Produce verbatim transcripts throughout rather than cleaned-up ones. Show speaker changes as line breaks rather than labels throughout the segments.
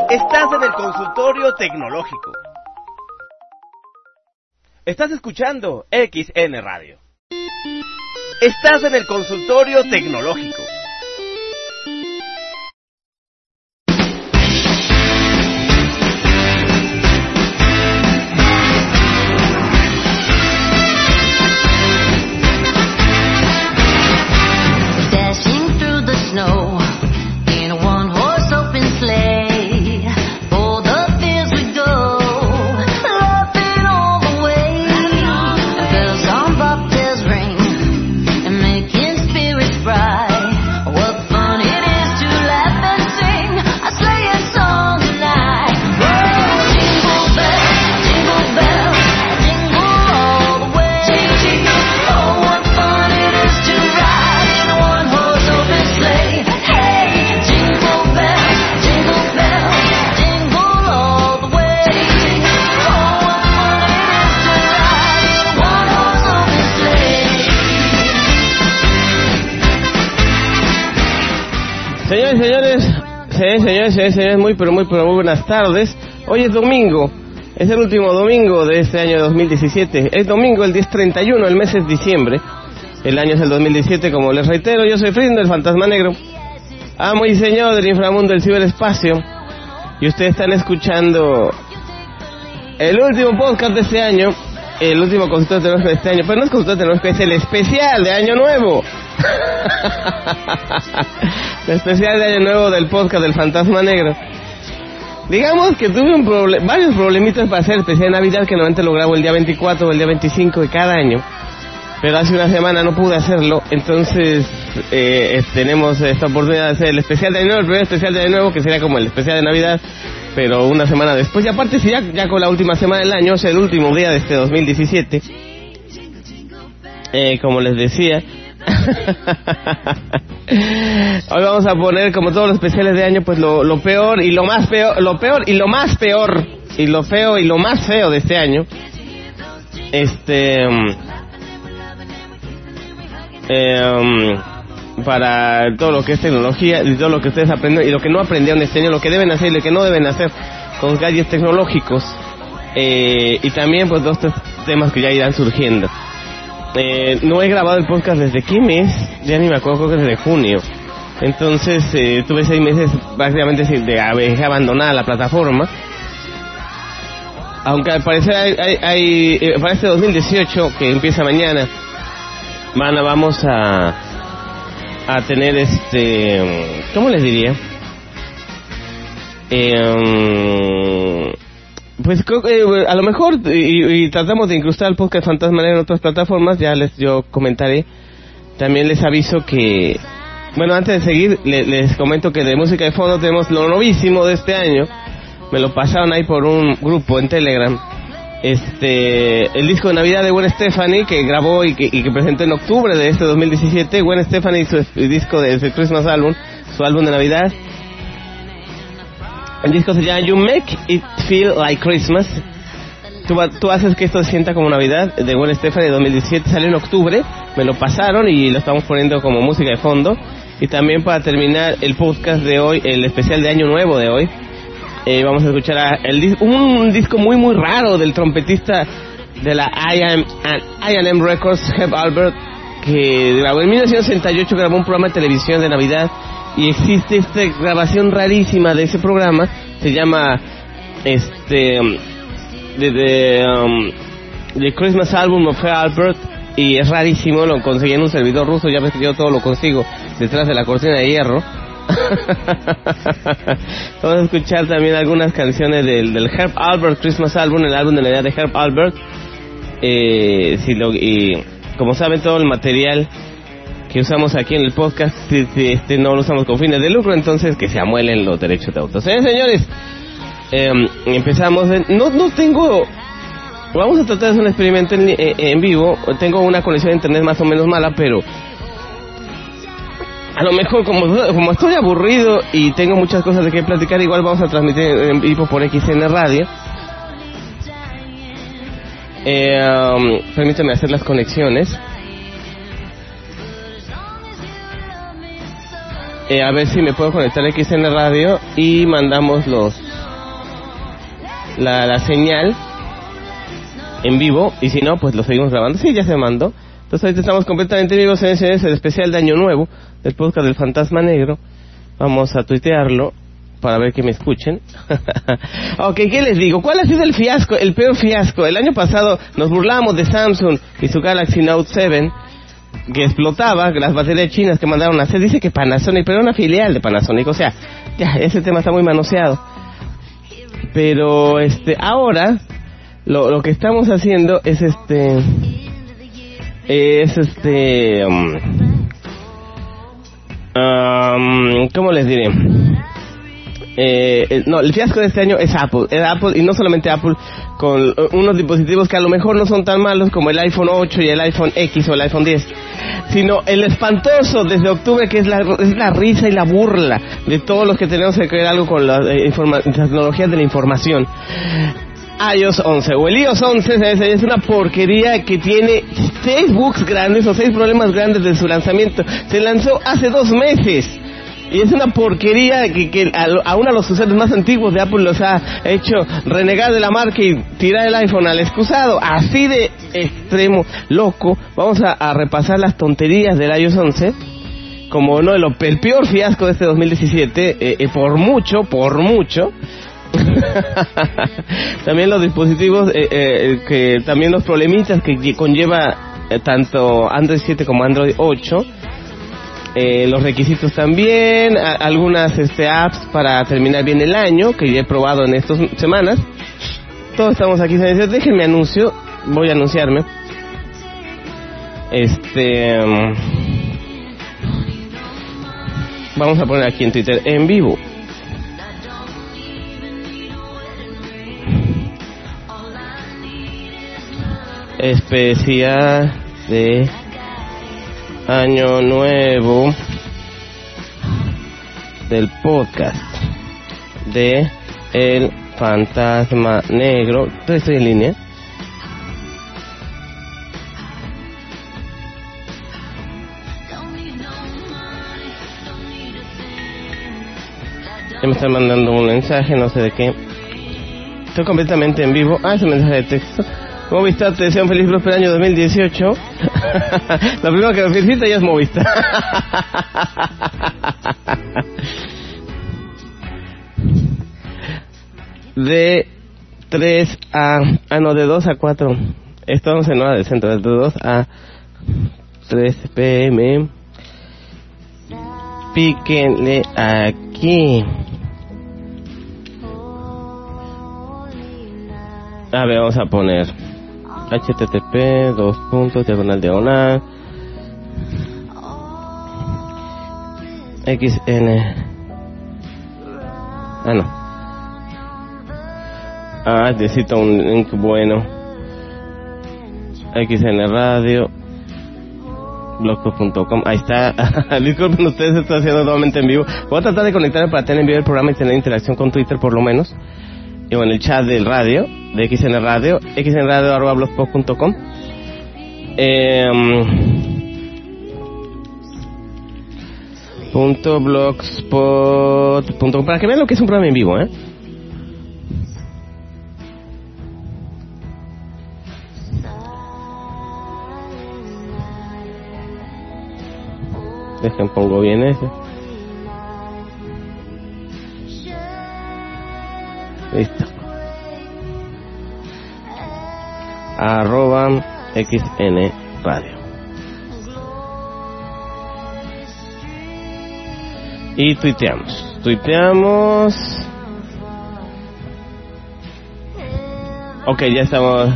Estás en el consultorio tecnológico. Estás escuchando X N Radio. Estás en el consultorio tecnológico.
Dashing through the snow in a one-horse open sleigh.
Señores, señores, señores, señores, señores, señores, muy pero muy pero muy buenas tardes. Hoy es domingo, es el último domingo de este año dos mil diecisiete. Es domingo, el diez treinta y uno, el mes es diciembre. El año es el dos mil diecisiete, como les reitero. Yo soy Frindo, el fantasma negro, amo y señor del inframundo del ciberespacio. Y ustedes están escuchando el último podcast de este año, el último consultorio tecnológico de este año. Pero no es consultorio tecnológico, es el especial de Año Nuevo. El especial de Año Nuevo del podcast del fantasma negro. Digamos que tuve un proble- varios problemitas para hacer el especial de Navidad, que normalmente lo grabo el día veinticuatro o el día veinticinco de cada año, pero hace una semana no pude hacerlo. Entonces eh, tenemos esta oportunidad de hacer el especial de Año Nuevo, el primer especial de Año Nuevo, que sería como el especial de Navidad, pero una semana después. Y aparte, si ya, ya con la última semana del año, es el último día de este dos mil diecisiete, eh, como les decía. Hoy vamos a poner, como todos los especiales de año, pues lo, lo peor y lo más peor, lo peor y lo más peor, y lo feo y lo más feo de este año. Este eh, para todo lo que es tecnología y todo lo que ustedes aprenden y lo que no aprendieron este año, lo que deben hacer y lo que no deben hacer con gadgets tecnológicos, eh, y también pues dos tres temas que ya irán surgiendo. Eh, no he grabado el podcast desde qué mes, ya ni me acuerdo, creo que desde junio. Entonces eh, tuve seis meses prácticamente de haber abandonado la plataforma. Aunque al parecer hay, hay, hay eh, para este dos mil dieciocho, que empieza mañana, van a, vamos a a tener este, ¿cómo les diría? Eh, Pues creo que eh, a lo mejor y, y tratamos de incrustar el podcast Fantasma Negro en otras plataformas. Ya les yo comentaré. También les aviso que, bueno, antes de seguir les, les comento que de música de fondo tenemos lo novísimo de este año. Me lo pasaron ahí por un grupo en Telegram. Este, el disco de Navidad de Gwen Stefani, que grabó y que, y que presentó en octubre de este dos mil diecisiete. Gwen Stefani y su el disco de su Christmas Album, su álbum de Navidad. El disco se llama You Make It Feel Like Christmas. Tú, tú haces que esto se sienta como Navidad, de Gwen Stefani, de dos mil diecisiete. Salió en octubre, me lo pasaron y lo estamos poniendo como música de fondo. Y también, para terminar el podcast de hoy, el especial de Año Nuevo de hoy, eh, vamos a escuchar a el, un disco muy muy raro del trompetista de la I M and M Records, Herb Alpert, que grabó en mil novecientos sesenta y ocho, grabó un programa de televisión de Navidad. Y existe esta grabación rarísima de ese programa, se llama este de de um, The Christmas Album of Herb Alpert, y es rarísimo. Lo conseguí en un servidor ruso. Ya ves que yo todo lo consigo detrás de la cortina de hierro. Vamos a escuchar también algunas canciones del, del Herb Alpert Christmas Album, el álbum de Navidad de Herb Alpert. Eh, si lo, y como saben, todo el material que usamos aquí en el podcast, este no lo usamos con fines de lucro, entonces que se amuelen los derechos de autor. Señores, señores, eh, empezamos. De, no, no tengo. Vamos a tratar de hacer un experimento en, en, en vivo. Tengo una conexión de internet más o menos mala, pero a lo mejor como, como estoy aburrido y tengo muchas cosas de que platicar, igual vamos a transmitir en vivo por X N Radio. Eh, um, permítame hacer las conexiones. Eh, a ver si me puedo conectar a X N Radio y mandamos los la, la señal en vivo, y si no, pues lo seguimos grabando. Sí, ya se mandó. Entonces ahorita estamos completamente en vivo en ese, ese especial de Año Nuevo del podcast del Fantasma Negro. Vamos a tuitearlo para ver que me escuchen. Ok, ¿qué les digo? ¿Cuál ha sido el fiasco, el peor fiasco? El año pasado nos burlamos de Samsung y su Galaxy Note siete, que explotaba, las baterías chinas que mandaron a hacer. Dice que Panasonic, pero era una filial de Panasonic. O sea, ya, ese tema está muy manoseado. Pero, este, ahora, lo, lo que estamos haciendo es este... Es este... Um, um, ¿Cómo les diré? Eh, no, el fiasco de este año es Apple, es Apple, y no solamente Apple, con unos dispositivos que a lo mejor no son tan malos como el iPhone ocho y el iPhone X o el iPhone diez, sino el espantoso desde octubre, que es la, es la risa y la burla de todos los que tenemos que creer algo con las eh, informa- tecnologías de la información. iOS once o el iOS once es una porquería que tiene seis bugs grandes o seis problemas grandes de su lanzamiento. Se lanzó hace dos meses. Y es una porquería que, que a, a uno de los usuarios más antiguos de Apple los ha hecho renegar de la marca y tirar el iPhone al excusado. Así de extremo, loco. Vamos a, a repasar las tonterías del iOS once como uno de los, el peor fiasco de este dos mil diecisiete, eh, eh, por mucho, por mucho. También los dispositivos, eh, eh, que también los problemitas que, que conlleva eh, tanto Android siete como Android ocho. Eh, los requisitos también, a, algunas este, apps para terminar bien el año, que ya he probado en estas semanas. Todos estamos aquí, déjenme anuncio, voy a anunciarme. Este... Um, vamos a poner aquí en Twitter, en vivo. Especial de Año Nuevo del podcast de El Fantasma Negro. Estoy en línea. Ya me están mandando un mensaje, no sé de qué. Estoy completamente en vivo. Ah, es un mensaje de texto. Movistar te desea un feliz y próspero año dos mil dieciocho. Lo primero que me felicita ya es Movistar. De tres a... Ah, no, de dos a cuatro. Estamos en hora del centro. De dos a tres pm. Píquenle aquí. A ver, vamos a poner http dos puntos diagonal diagonal xn. Ah, no. Ah, necesito un link bueno. Xn Radio blogspot punto com. Ahí está. Disculpen ustedes, estoy haciendo nuevamente en vivo. Voy a tratar de conectarme para tener en vivo el programa y tener interacción con Twitter por lo menos. Y bueno, el chat del radio, de X N Radio, xnradio arroba blogspot punto com. Eh, punto blogspot punto com, para que vean lo que es un programa en vivo, ¿eh? Dejen, pongo bien ese. Listo. Arroba xn radio. Y tuiteamos. Tuiteamos. Ok, ya estamos.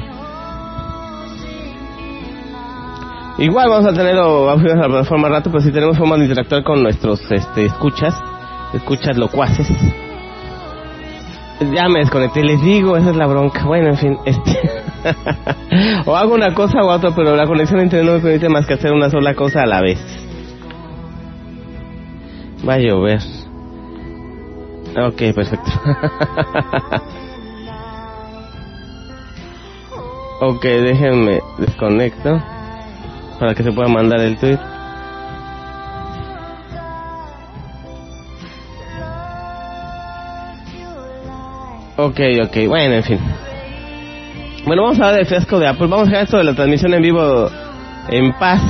Igual vamos a tenerlo, vamos a la plataforma rato, pero si tenemos forma de interactuar con nuestros este, escuchas, escuchas locuaces. Ya me desconecté, les digo, esa es la bronca. Bueno, en fin, este o hago una cosa u otra, pero la conexión a internet no me permite más que hacer una sola cosa a la vez. Va a llover. Ok, perfecto. Ok, déjenme desconecto para que se pueda mandar el tweet. Ok, ok, bueno, en fin. Bueno, vamos a hablar del fiasco de Apple. Vamos a dejar esto de la transmisión en vivo en paz.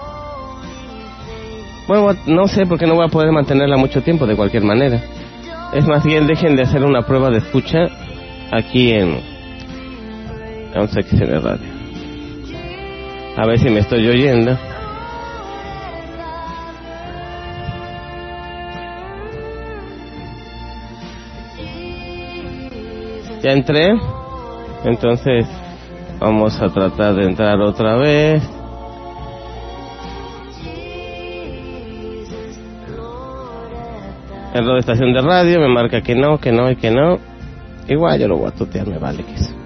Bueno, no sé por qué no voy a poder mantenerla mucho tiempo de cualquier manera. Es más bien, dejen de hacer una prueba de escucha aquí en... Vamos a X N Radio. A ver si me estoy oyendo. Ya entré. Entonces vamos a tratar de entrar otra vez. Error de estación de radio, me marca que no, que no y que no. Igual yo lo voy a tutear, me vale que eso.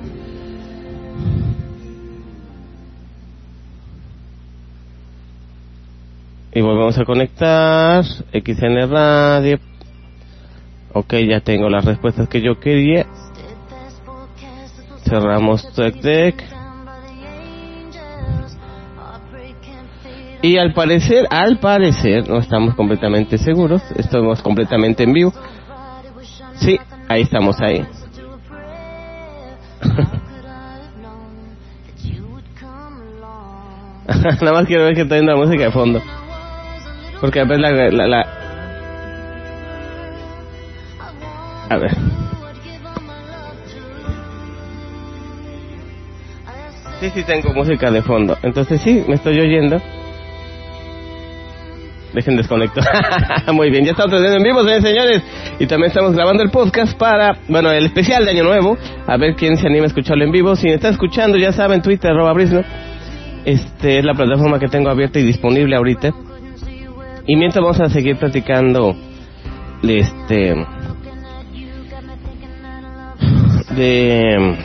Y volvemos a conectar X N Radio. Ok, ya tengo las respuestas que yo quería. Cerramos TueCTech. Y al parecer, al parecer, no estamos completamente seguros, estamos completamente en vivo. Sí, ahí estamos ahí. Nada más quiero ver que está viendo la música de fondo. Porque a ver la, la, la... A ver. Sí, sí tengo música de fondo. Entonces sí, me estoy oyendo. Dejen desconectar. Muy bien, ya estamos transmitiendo en vivo, señores, señores. Y también estamos grabando el podcast para, bueno, el especial de Año Nuevo. A ver quién se anima a escucharlo en vivo. Si me está escuchando, ya saben, Twitter, arroba Brisno. Este es la plataforma que tengo abierta y disponible ahorita. Y mientras vamos a seguir platicando de este... De...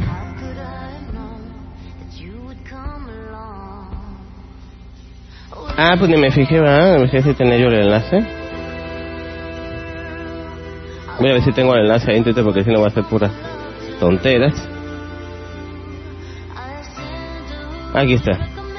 Ah, pues ni me fijé, ¿verdad? No me fijé si tenía yo el enlace. Voy a ver si tengo el enlace ahí en Twitter, porque si no va a ser puras tonteras. Aquí está.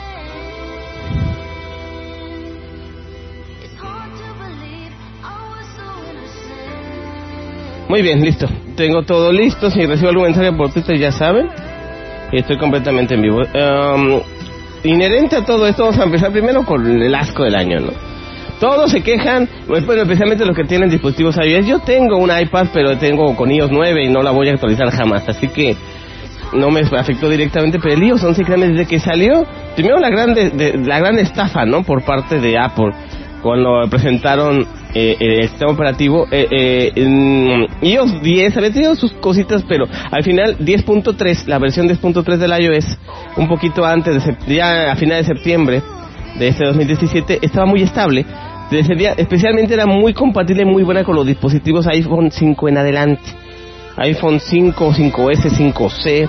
Muy bien, listo. Tengo todo listo. Si recibo algún mensaje por Twitter, ya saben. Y estoy completamente en vivo. Um, inherente a todo esto, vamos a empezar primero con el asco del año, ¿no? Todos se quejan, bueno, especialmente los que tienen dispositivos iOS. Yo tengo un iPad, pero tengo con iOS nueve y no la voy a actualizar jamás, así que no me afectó directamente. Pero el iOS once, créanme, desde que salió, primero la gran, de, de, la gran estafa, ¿no?, por parte de Apple, cuando presentaron eh, el sistema operativo. eh, eh, en iOS diez había tenido sus cositas, pero al final diez punto tres, la versión diez punto tres del iOS, un poquito antes de sept- ya a finales de septiembre de este dos mil diecisiete, estaba muy estable. Desde el día, especialmente era muy compatible, muy buena con los dispositivos iPhone cinco en adelante, iPhone cinco, cinco ese, cinco ce,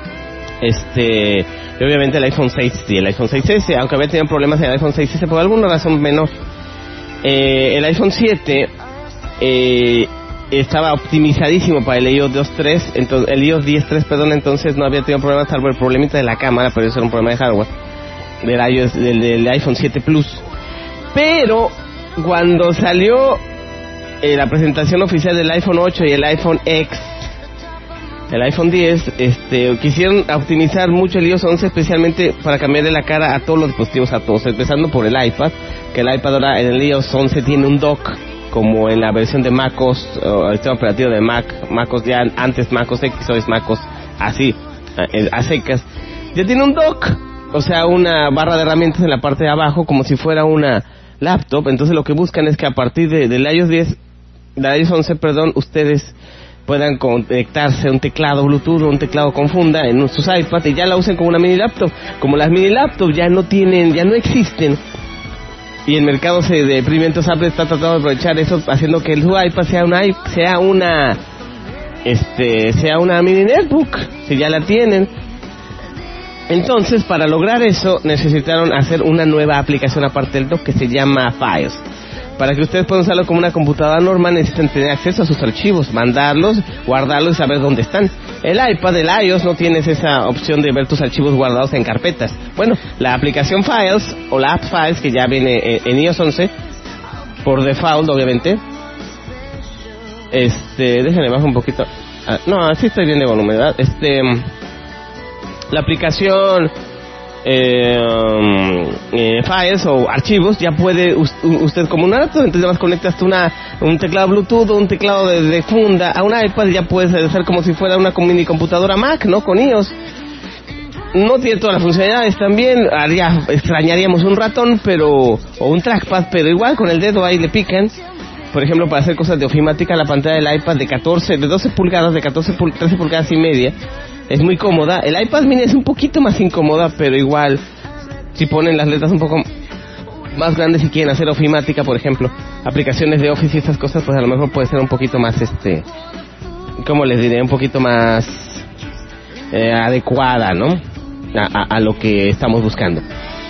este, y obviamente el iPhone seis y el iPhone seis ese, aunque había tenido problemas en el iPhone seis ese por alguna razón menor. Eh, el iPhone siete eh, estaba optimizadísimo para el iOS dos punto tres, entonces el iOS diez punto tres, perdón, entonces no había tenido problemas, salvo el problemita de la cámara, pero eso era un problema de hardware del iOS, del, del iPhone siete Plus. Pero cuando salió eh, la presentación oficial del iPhone ocho y el iPhone X, el iPhone diez, este, quisieron optimizar mucho el iOS once, especialmente para cambiarle la cara a todos los dispositivos, a todos, empezando por el iPad, que el iPad ahora en el iOS once tiene un dock, como en la versión de MacOS, o el sistema operativo de Mac, MacOS ya antes MacOS X, o es MacOS así, a, a secas, ya tiene un dock, o sea, una barra de herramientas en la parte de abajo, como si fuera una laptop. Entonces lo que buscan es que a partir de, del iOS diez, del iOS once, perdón, ustedes puedan conectarse a un teclado Bluetooth o un teclado con funda en sus iPads y ya la usen como una mini laptop. Como las mini laptops ya no tienen, ya no existen, y el mercado se deprime, entonces Apple está tratando de aprovechar eso, haciendo que su iPad sea una sea una este sea una mini netbook, si ya la tienen. Entonces, para lograr eso, necesitaron hacer una nueva aplicación aparte del dock que se llama Files. Para que ustedes puedan usarlo como una computadora normal, necesitan tener acceso a sus archivos, mandarlos, guardarlos y saber dónde están. El iPad, el iOS, no tienes esa opción de ver tus archivos guardados en carpetas. Bueno, la aplicación Files, o la app Files, que ya viene en iOS once, por default, obviamente. Este, déjenme bajar un poquito. Ah, no, sí estoy bien de volumen, ¿verdad? Este, la aplicación eh, eh, Files o archivos, ya puede usted como un aparato, entonces además conectas una, un teclado Bluetooth o un teclado de, de funda a un iPad y ya puedes hacer como si fuera una mini computadora Mac, ¿no? Con iOS. No tiene todas las funcionalidades también, haría, extrañaríamos un ratón, pero, o un trackpad, pero igual con el dedo ahí le pican. Por ejemplo, para hacer cosas de ofimática, la pantalla del iPad de catorce, de doce pulgadas, de catorce, trece pulgadas y media, es muy cómoda. El iPad mini es un poquito más incómoda, pero igual, si ponen las letras un poco más grandes y quieren hacer ofimática, por ejemplo, aplicaciones de Office y estas cosas, pues a lo mejor puede ser un poquito más, este, ¿cómo les diré? Un poquito más eh, adecuada, ¿no? A, a, a lo que estamos buscando.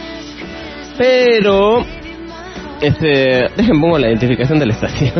Pero este, dejen pongo la identificación de la estación.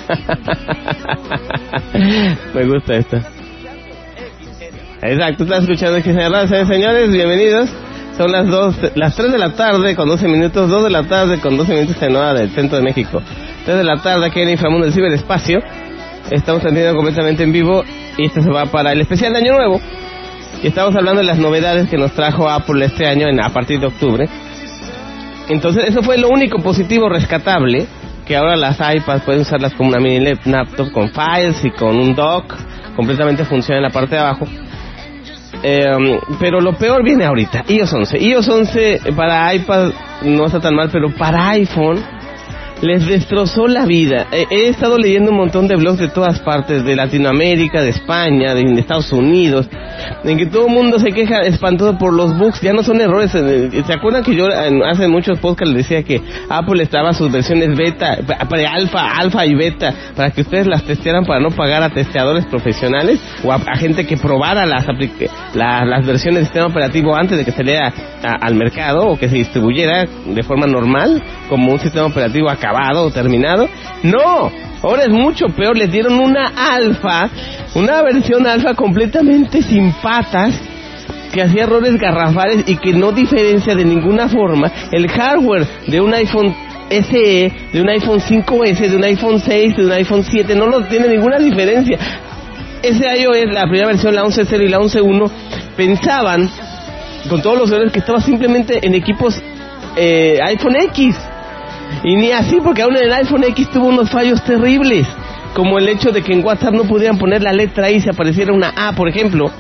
Me gusta esta. Exacto, estás escuchando X N Radio, señores, bienvenidos. Son las dos, las tres de la tarde con doce minutos, dos de la tarde con doce minutos en hora del centro de México. tres de la tarde aquí en Inframundo del Ciberespacio. Estamos transmitiendo completamente en vivo y esto se va para el especial de Año Nuevo. Y estamos hablando de las novedades que nos trajo Apple este año en, a partir de octubre. Entonces eso fue lo único positivo rescatable, que ahora las iPads pueden usarlas como una mini laptop con files y con un dock, completamente funciona en la parte de abajo. Eh, pero lo peor viene ahorita, iOS once. iOS once para iPad no está tan mal, pero para iPhone les destrozó la vida. He, he estado leyendo un montón de blogs de todas partes, de Latinoamérica, de España, de, de Estados Unidos, en que todo el mundo se queja espantoso por los bugs. Ya no son errores. ¿Se acuerdan que yo hace muchos podcasts les decía que Apple estaba sus versiones beta, pre-alfa, alfa y beta, para que ustedes las testearan para no pagar a testeadores profesionales o a, a gente que probara las, la, las versiones del sistema operativo antes de que saliera a, al mercado o que se distribuyera de forma normal como un sistema operativo acá acabado o terminado? No, ahora es mucho peor. Les dieron una alfa, una versión alfa completamente sin patas, que hacía errores garrafales y que no diferencia de ninguna forma el hardware de un iPhone S E, de un iPhone cinco ese, de un iPhone seis, de un iPhone siete. No lo tiene ninguna diferencia. Ese iOS, la primera versión, la once punto cero y la once punto uno, pensaban con todos los errores que estaba simplemente en equipos eh, iPhone X. Y ni así, porque aún en el iPhone X tuvo unos fallos terribles, como el hecho de que en WhatsApp no pudieran poner la letra I y se apareciera una A, por ejemplo.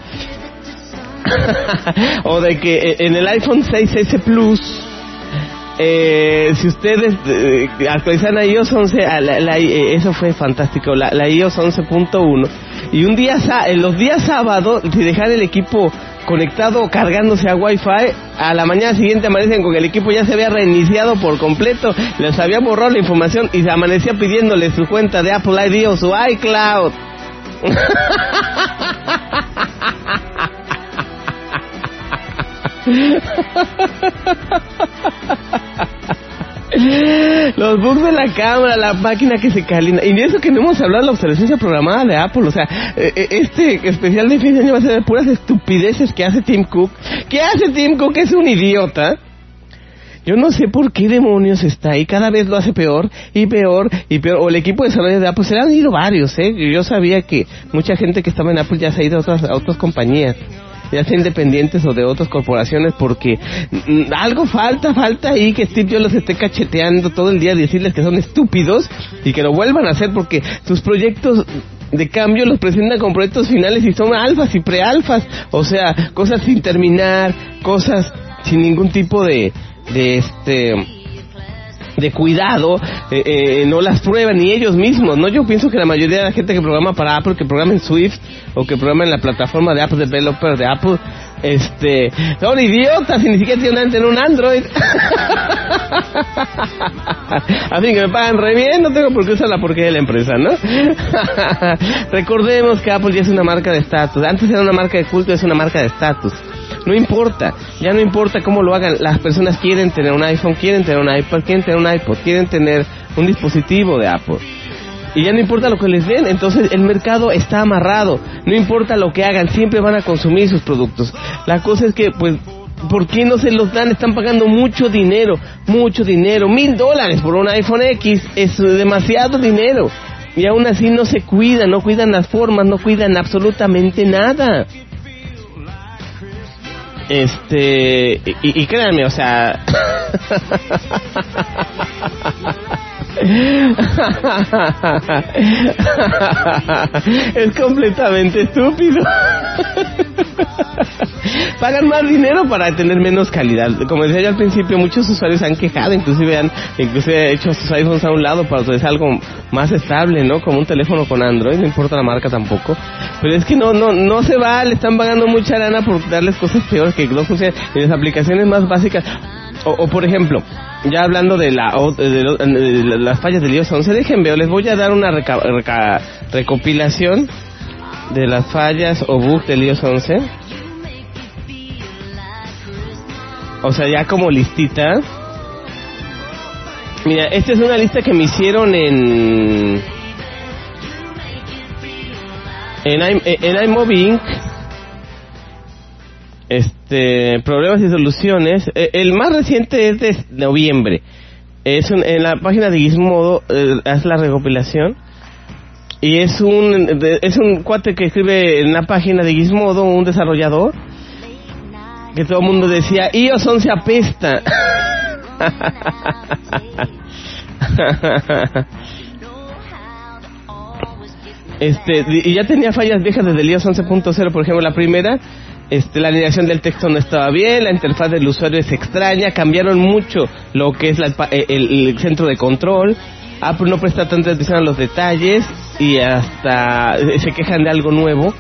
O de que en el iPhone seis ese Plus, eh, si ustedes eh, actualizan a iOS once, a la, la, eh, eso fue fantástico, la, la iOS once punto uno, y un día, en los días sábados, si dejan el equipo conectado o cargándose a Wi-Fi, a la mañana siguiente amanecen con el equipo ya se había reiniciado por completo, les había borrado la información y se amanecía pidiéndole su cuenta de Apple I D o su iCloud. Los bugs de la cámara, la máquina que se calienta, y de eso que no hemos hablado de la obsolescencia programada de Apple. O sea, este especial de fin de año va a ser de puras estupideces que hace Tim Cook. ¿Qué hace Tim Cook? Es un idiota. Yo no sé por qué demonios está ahí, cada vez lo hace peor y peor y peor. O el equipo de desarrollo de Apple, se le han ido varios, ¿eh? Yo sabía que mucha gente que estaba en Apple ya se ha ido a otras, a otras compañías, ya sea independientes o de otras corporaciones, porque mm, algo falta, falta ahí, que Steve Jobs los esté cacheteando todo el día, decirles que son estúpidos y que lo vuelvan a hacer, porque sus proyectos de cambio los presentan como proyectos finales y son alfas y prealfas, o sea, cosas sin terminar, cosas sin ningún tipo de, de este... de cuidado, eh, eh, no las prueban ni ellos mismos, ¿no? Yo pienso que la mayoría de la gente que programa para Apple, que programa en Swift o que programa en la plataforma de Apple Developer de Apple, este, son idiotas y ni siquiera tienen tener un Android. Así que me pagan re bien, no tengo por qué usar la porquería de la empresa, ¿no? Recordemos que Apple ya es una marca de estatus. Antes era una marca de culto, es una marca de estatus. No importa, ya no importa cómo lo hagan, las personas quieren tener un iPhone, quieren tener un iPad, quieren tener un iPod, quieren tener un dispositivo de Apple. Y ya no importa lo que les den, entonces el mercado está amarrado, no importa lo que hagan, siempre van a consumir sus productos. La cosa es que, pues, ¿por qué no se los dan? Están pagando mucho dinero, mucho dinero, mil dólares por un iPhone X, es demasiado dinero. Y aún así no se cuidan, no cuidan las formas, no cuidan absolutamente nada. Este, y, y créanme, o sea... es completamente estúpido. Pagan más dinero para tener menos calidad. Como decía yo al principio, muchos usuarios se han quejado, inclusive han inclusive hecho sus iPhones a un lado para utilizar algo más estable, ¿no? Como un teléfono con Android, no importa la marca tampoco. Pero es que no no no se va, le están pagando mucha lana por darles cosas peores que no funcionan en las aplicaciones más básicas. O, o por ejemplo, ya hablando de, la, de, de, de, de las fallas del iOS once, dejen veo, les voy a dar una reca, reca, recopilación de las fallas o bugs del iOS once. O sea, ya como listita. Mira, esta es una lista que me hicieron en en, en, en iMovie Incorporated. Este, problemas y soluciones. El más reciente es de noviembre. Es un, en la página de Gizmodo, eh, haz la recopilación. Y es un de, es un cuate que escribe en la página de Gizmodo, un desarrollador, que todo el mundo decía, iOS once apesta. Este, y ya tenía fallas viejas desde el iOS once punto cero, por ejemplo, la primera. Este, la alineación del texto no estaba bien, la interfaz del usuario es extraña, cambiaron mucho lo que es la, el, el centro de control, Apple no presta tanta atención a los detalles y hasta se quejan de algo nuevo.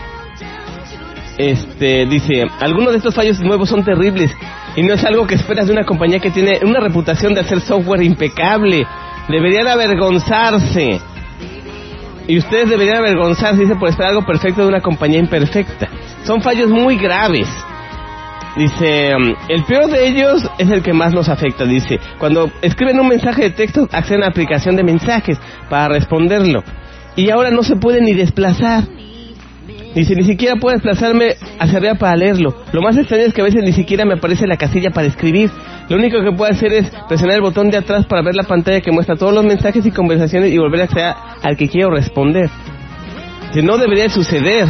Este, dice, algunos de estos fallos nuevos son terribles y no es algo que esperas de una compañía que tiene una reputación de hacer software impecable. Deberían avergonzarse. Y ustedes deberían avergonzarse, dice, por esperar algo perfecto de una compañía imperfecta. Son fallos muy graves. Dice, el peor de ellos es el que más nos afecta. Dice, cuando escriben un mensaje de texto, acceden a la aplicación de mensajes para responderlo. Y ahora no se puede ni desplazar. Dice, ni siquiera puedo desplazarme hacia arriba para leerlo. Lo más extraño es que a veces ni siquiera me aparece la casilla para escribir. Lo único que puedo hacer es presionar el botón de atrás para ver la pantalla que muestra todos los mensajes y conversaciones y volver a acceder al que quiero responder. Que no debería suceder.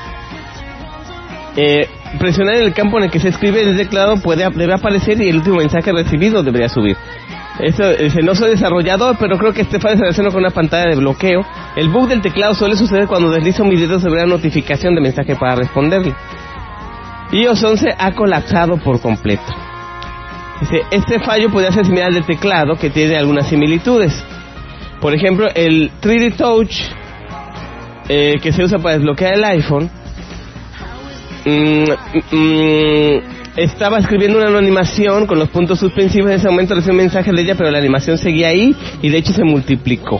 Eh, presionar en el campo en el que se escribe el teclado puede debe aparecer y el último mensaje recibido debería subir. Eso, dice, no soy desarrollador, pero creo que este fallo se relaciona con una pantalla de bloqueo. El bug del teclado suele suceder cuando deslizo mi dedo sobre una notificación de mensaje para responderle. iOS once ha colapsado por completo. Dice, este fallo puede ser similar al del teclado, que tiene algunas similitudes. Por ejemplo, el tres D Touch, eh, que se usa para desbloquear el iPhone, mmm, mmm, estaba escribiendo una animación con los puntos suspensivos. En ese momento recibió un mensaje de ella, pero la animación seguía ahí y de hecho se multiplicó.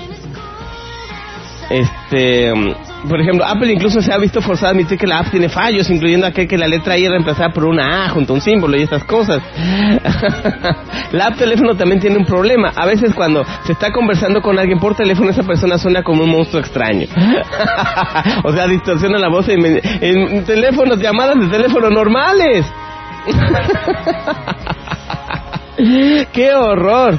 Este, por ejemplo, Apple incluso se ha visto forzada a admitir que la app tiene fallos, incluyendo aquel que la letra I es reemplazada por una A junto a un símbolo y estas cosas. La app teléfono también tiene un problema. A veces cuando se está conversando con alguien por teléfono, esa persona suena como un monstruo extraño. O sea, distorsiona la voz en, en teléfonos, llamadas de teléfono normales. ¡Qué horror!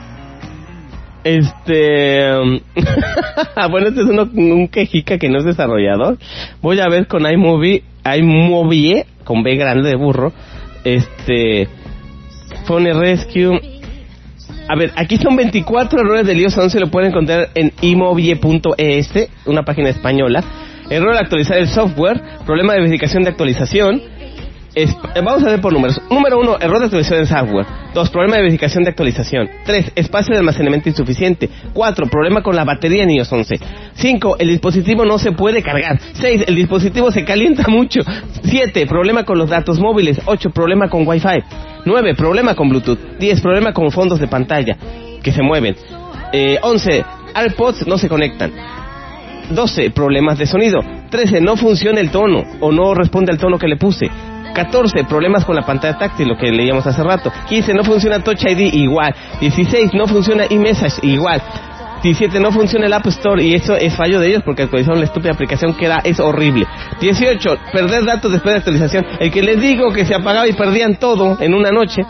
Este... bueno, este es uno, un quejica que no es desarrollador. Voy a ver con iMovie, iMovie, con B grande de burro. Este... Phone Rescue. A ver, aquí son veinticuatro errores del iOS once, lo pueden encontrar en imovie punto es, una página española. Error al actualizar el software, problema de verificación de actualización. Es, vamos a ver por números. Número uno, error de actualización del software. Dos, problema de verificación de actualización. Tres, espacio de almacenamiento insuficiente. Cuatro, problema con la batería en iOS once. Cinco, el dispositivo no se puede cargar. Seis, el dispositivo se calienta mucho. Siete, problema con los datos móviles. Ocho, problema con Wi-Fi. Nueve, problema con Bluetooth. Diez, problema con fondos de pantalla que se mueven. Eh, once, AirPods no se conectan. Doce, problemas de sonido. Trece, no funciona el tono o no responde al tono que le puse. catorce, problemas con la pantalla táctil, lo que leíamos hace rato. quince, no funciona Touch I D, igual. dieciséis, no funciona iMessage, igual. diecisiete, no funciona el App Store, y eso es fallo de ellos porque actualizaron la estúpida aplicación que era, es horrible. dieciocho, perder datos después de actualización. El que les digo que se apagaba y perdían todo en una noche.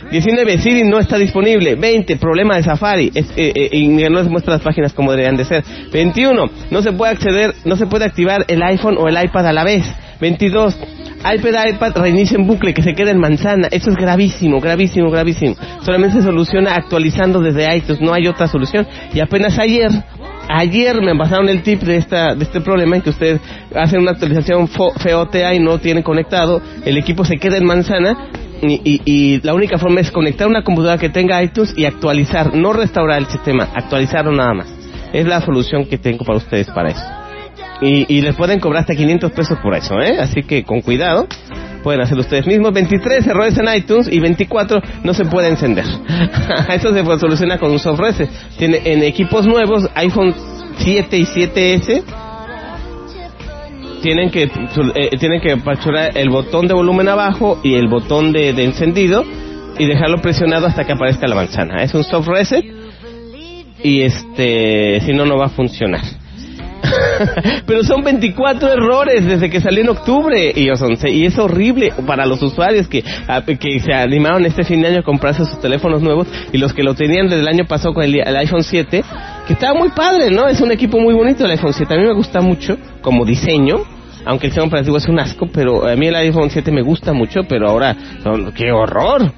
diecinueve, Siri no está disponible. veinte, problema de Safari, es, eh, eh, y no les muestra las páginas como deberían de ser. veintiuno, no se puede acceder, no se puede activar el iPhone o el iPad a la vez. veintidós, iPad, iPad reinicia en bucle, que se quede en manzana. Eso es gravísimo, gravísimo, gravísimo. Solamente se soluciona actualizando desde iTunes, no hay otra solución. Y apenas ayer, ayer me pasaron el tip de esta de este problema, en que ustedes hacen una actualización feotea y no tienen conectado, el equipo se queda en manzana, y, y, y la única forma es conectar una computadora que tenga iTunes y actualizar, no restaurar el sistema, actualizarlo nada más. Es la solución que tengo para ustedes para eso. Y, y les pueden cobrar hasta quinientos pesos por eso, ¿eh? Así que con cuidado, pueden hacerlo ustedes mismos. veintitrés, errores en iTunes. Y veinticuatro, no se puede encender. Eso se puede solucionar con un soft reset. Tiene en equipos nuevos, iPhone siete y siete ese, tienen que eh, tienen que apachurar el botón de volumen abajo y el botón de, de encendido y dejarlo presionado hasta que aparezca la manzana. Es un soft reset, y este, si no, no va a funcionar. Pero son veinticuatro errores desde que salió en octubre y es horrible para los usuarios que, que se animaron este fin de año a comprarse sus teléfonos nuevos, y los que lo tenían desde el año pasado con el, el iPhone siete, que estaba muy padre, ¿no? Es un equipo muy bonito el iPhone siete, a mí me gusta mucho como diseño, aunque el sistema operativo es un asco, pero a mí el iPhone siete me gusta mucho, pero ahora, ¡qué horror!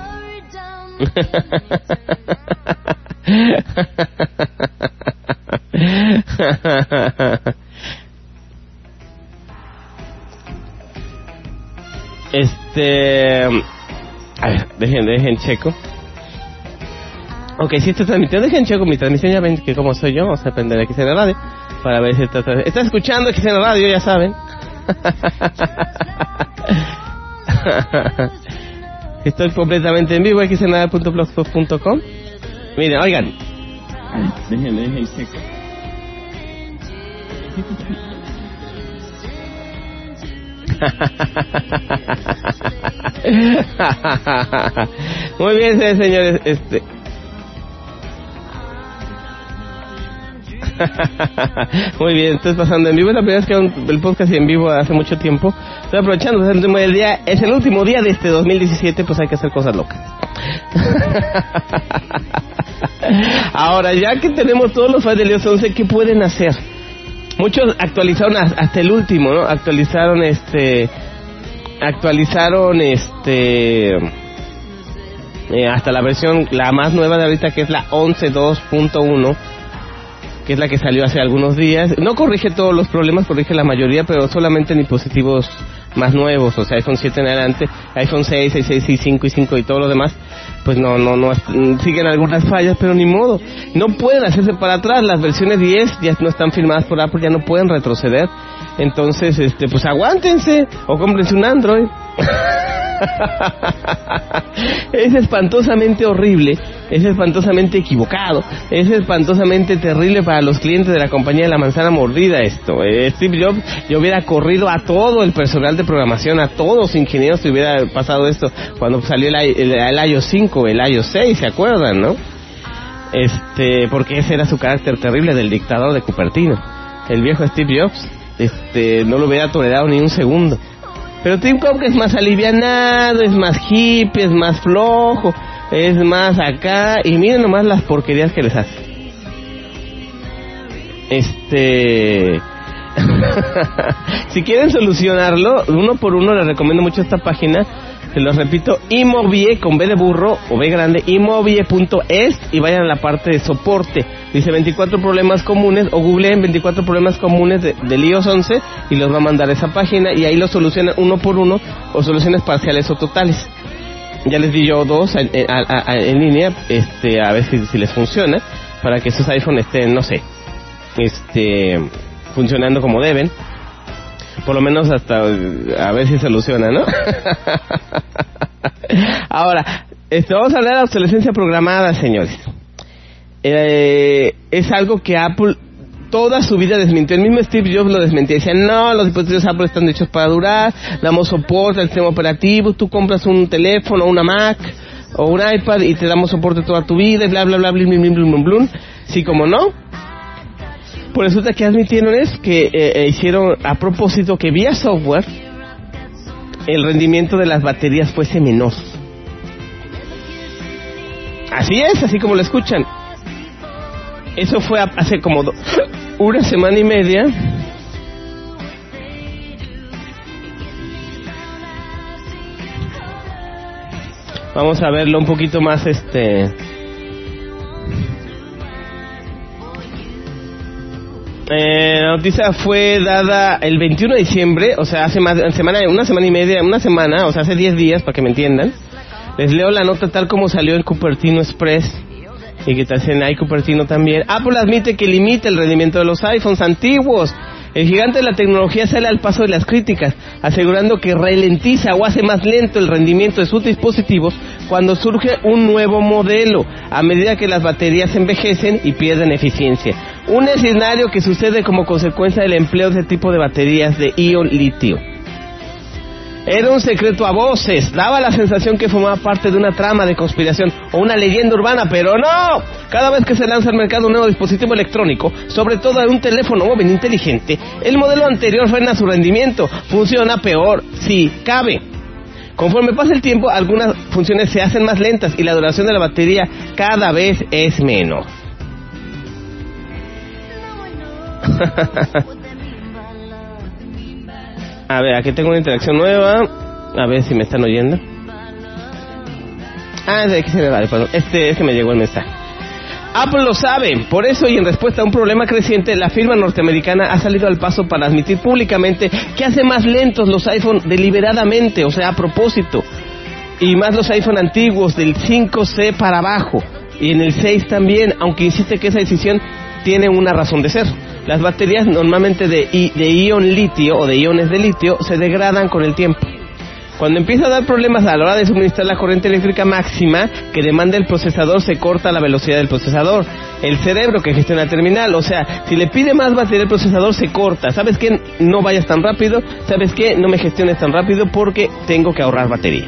Este, a ver, dejen, dejen checo. Ok, si está transmitiendo, dejen checo mi transmisión. Ya ven que como soy yo, vamos a aprender a X N Radio para ver si está, está escuchando X N Radio, ya saben. Estoy completamente en vivo, x n radio punto blogspot punto com. Miren, oigan. Dejen, dejen checo. Muy bien, señores, este muy bien, estoy pasando en vivo. Es la primera vez que hago el podcast en vivo hace mucho tiempo. Estoy aprovechando, es el último día, es el último día de este dos mil diecisiete, pues hay que hacer cosas locas. Ahora, ya que tenemos todos los files del iOS once, ¿qué pueden hacer? Muchos actualizaron hasta el último, ¿no? Actualizaron este... Actualizaron este... Eh, hasta la versión, la más nueva de ahorita, que es la once punto dos punto uno, que es la que salió hace algunos días. No corrige todos los problemas, corrige la mayoría, pero solamente en dispositivos más nuevos, o sea, iPhone siete en adelante, iPhone seis, seis, seis, cinco y cinco y todo lo demás, pues no, no, no, siguen algunas fallas, pero ni modo, no pueden hacerse para atrás. Las versiones diez ya no están firmadas por Apple, ya no pueden retroceder, entonces, este, pues aguántense, o cómprense un Android. Es espantosamente horrible, es espantosamente equivocado, es espantosamente terrible para los clientes de la compañía de la manzana mordida esto. eh, Steve Jobs, yo hubiera corrido a todo el personal de programación, a todos los ingenieros, si hubiera pasado esto cuando salió el, el, el iOS cinco, el iOS seis, ¿se acuerdan, no? Este, porque ese era su carácter terrible del dictador de Cupertino. El viejo Steve Jobs, este, no lo hubiera tolerado ni un segundo. Pero Tim Cook es más alivianado, es más hippie, es más flojo, es más acá, y miren nomás las porquerías que les hace. Este... Si quieren solucionarlo, uno por uno, les recomiendo mucho esta página. Se los repito, imovie, con B de burro o B grande, imovie punto es, y vayan a la parte de soporte. Dice veinticuatro problemas comunes, o googleen veinticuatro problemas comunes de, del iOS once, y los va a mandar a esa página, y ahí los solucionan uno por uno, o soluciones parciales o totales. Ya les di yo dos en, en, en línea, este, a ver si, si les funciona, para que esos iPhone estén, no sé, este, funcionando como deben. Por lo menos hasta a ver si soluciona, ¿no? Ahora, este, vamos a hablar de la obsolescencia programada, señores. Eh, es algo que Apple toda su vida desmintió. El mismo Steve Jobs lo desmentía. Decía, no, los dispositivos Apple están hechos para durar, damos soporte al sistema operativo, tú compras un teléfono, una Mac o un iPad y te damos soporte toda tu vida, y bla, bla, bla, bla, bla, bla, bla, bla, bla. Sí, como no. Pues resulta que admitieron es que eh, hicieron a propósito que vía software el rendimiento de las baterías fuese menor. Así es, así como lo escuchan. Eso fue hace como do- una semana y media. Vamos a verlo un poquito más, este... Eh, la noticia fue dada el veintiuno de diciembre, o sea, hace más de una semana, una semana y media, una semana, o sea, hace diez días, para que me entiendan. Les leo la nota tal como salió en Cupertino Express, y que tal en iCupertino también. Apple admite que limita el rendimiento de los iPhones antiguos. El gigante de la tecnología sale al paso de las críticas, asegurando que ralentiza o hace más lento el rendimiento de sus dispositivos cuando surge un nuevo modelo, a medida que las baterías envejecen y pierden eficiencia. Un escenario que sucede como consecuencia del empleo de este tipo de baterías de ion litio. Era un secreto a voces, daba la sensación que formaba parte de una trama de conspiración o una leyenda urbana, pero no. Cada vez que se lanza al mercado un nuevo dispositivo electrónico, sobre todo en un teléfono móvil inteligente, el modelo anterior frena su rendimiento, funciona peor, si cabe. Conforme pasa el tiempo, algunas funciones se hacen más lentas y la duración de la batería cada vez es menor. A ver, aquí tengo una interacción nueva. A ver si me están oyendo. Ah, de aquí se me vale, perdón. Este es que me llegó el mensaje. Apple lo sabe, por eso y en respuesta a un problema creciente, la firma norteamericana ha salido al paso para admitir públicamente que hace más lentos los iPhone deliberadamente, o sea, a propósito. Y más los iPhone antiguos del cinco C para abajo. Y en el seis también, aunque insiste que esa decisión tiene una razón de ser. Las baterías normalmente de, de ion litio o de iones de litio se degradan con el tiempo. Cuando empieza a dar problemas a la hora de suministrar la corriente eléctrica máxima que demanda el procesador, se corta la velocidad del procesador. El cerebro que gestiona el terminal, o sea, si le pide más batería al procesador, se corta. ¿Sabes qué? No vayas tan rápido. ¿Sabes qué? No me gestiones tan rápido porque tengo que ahorrar batería.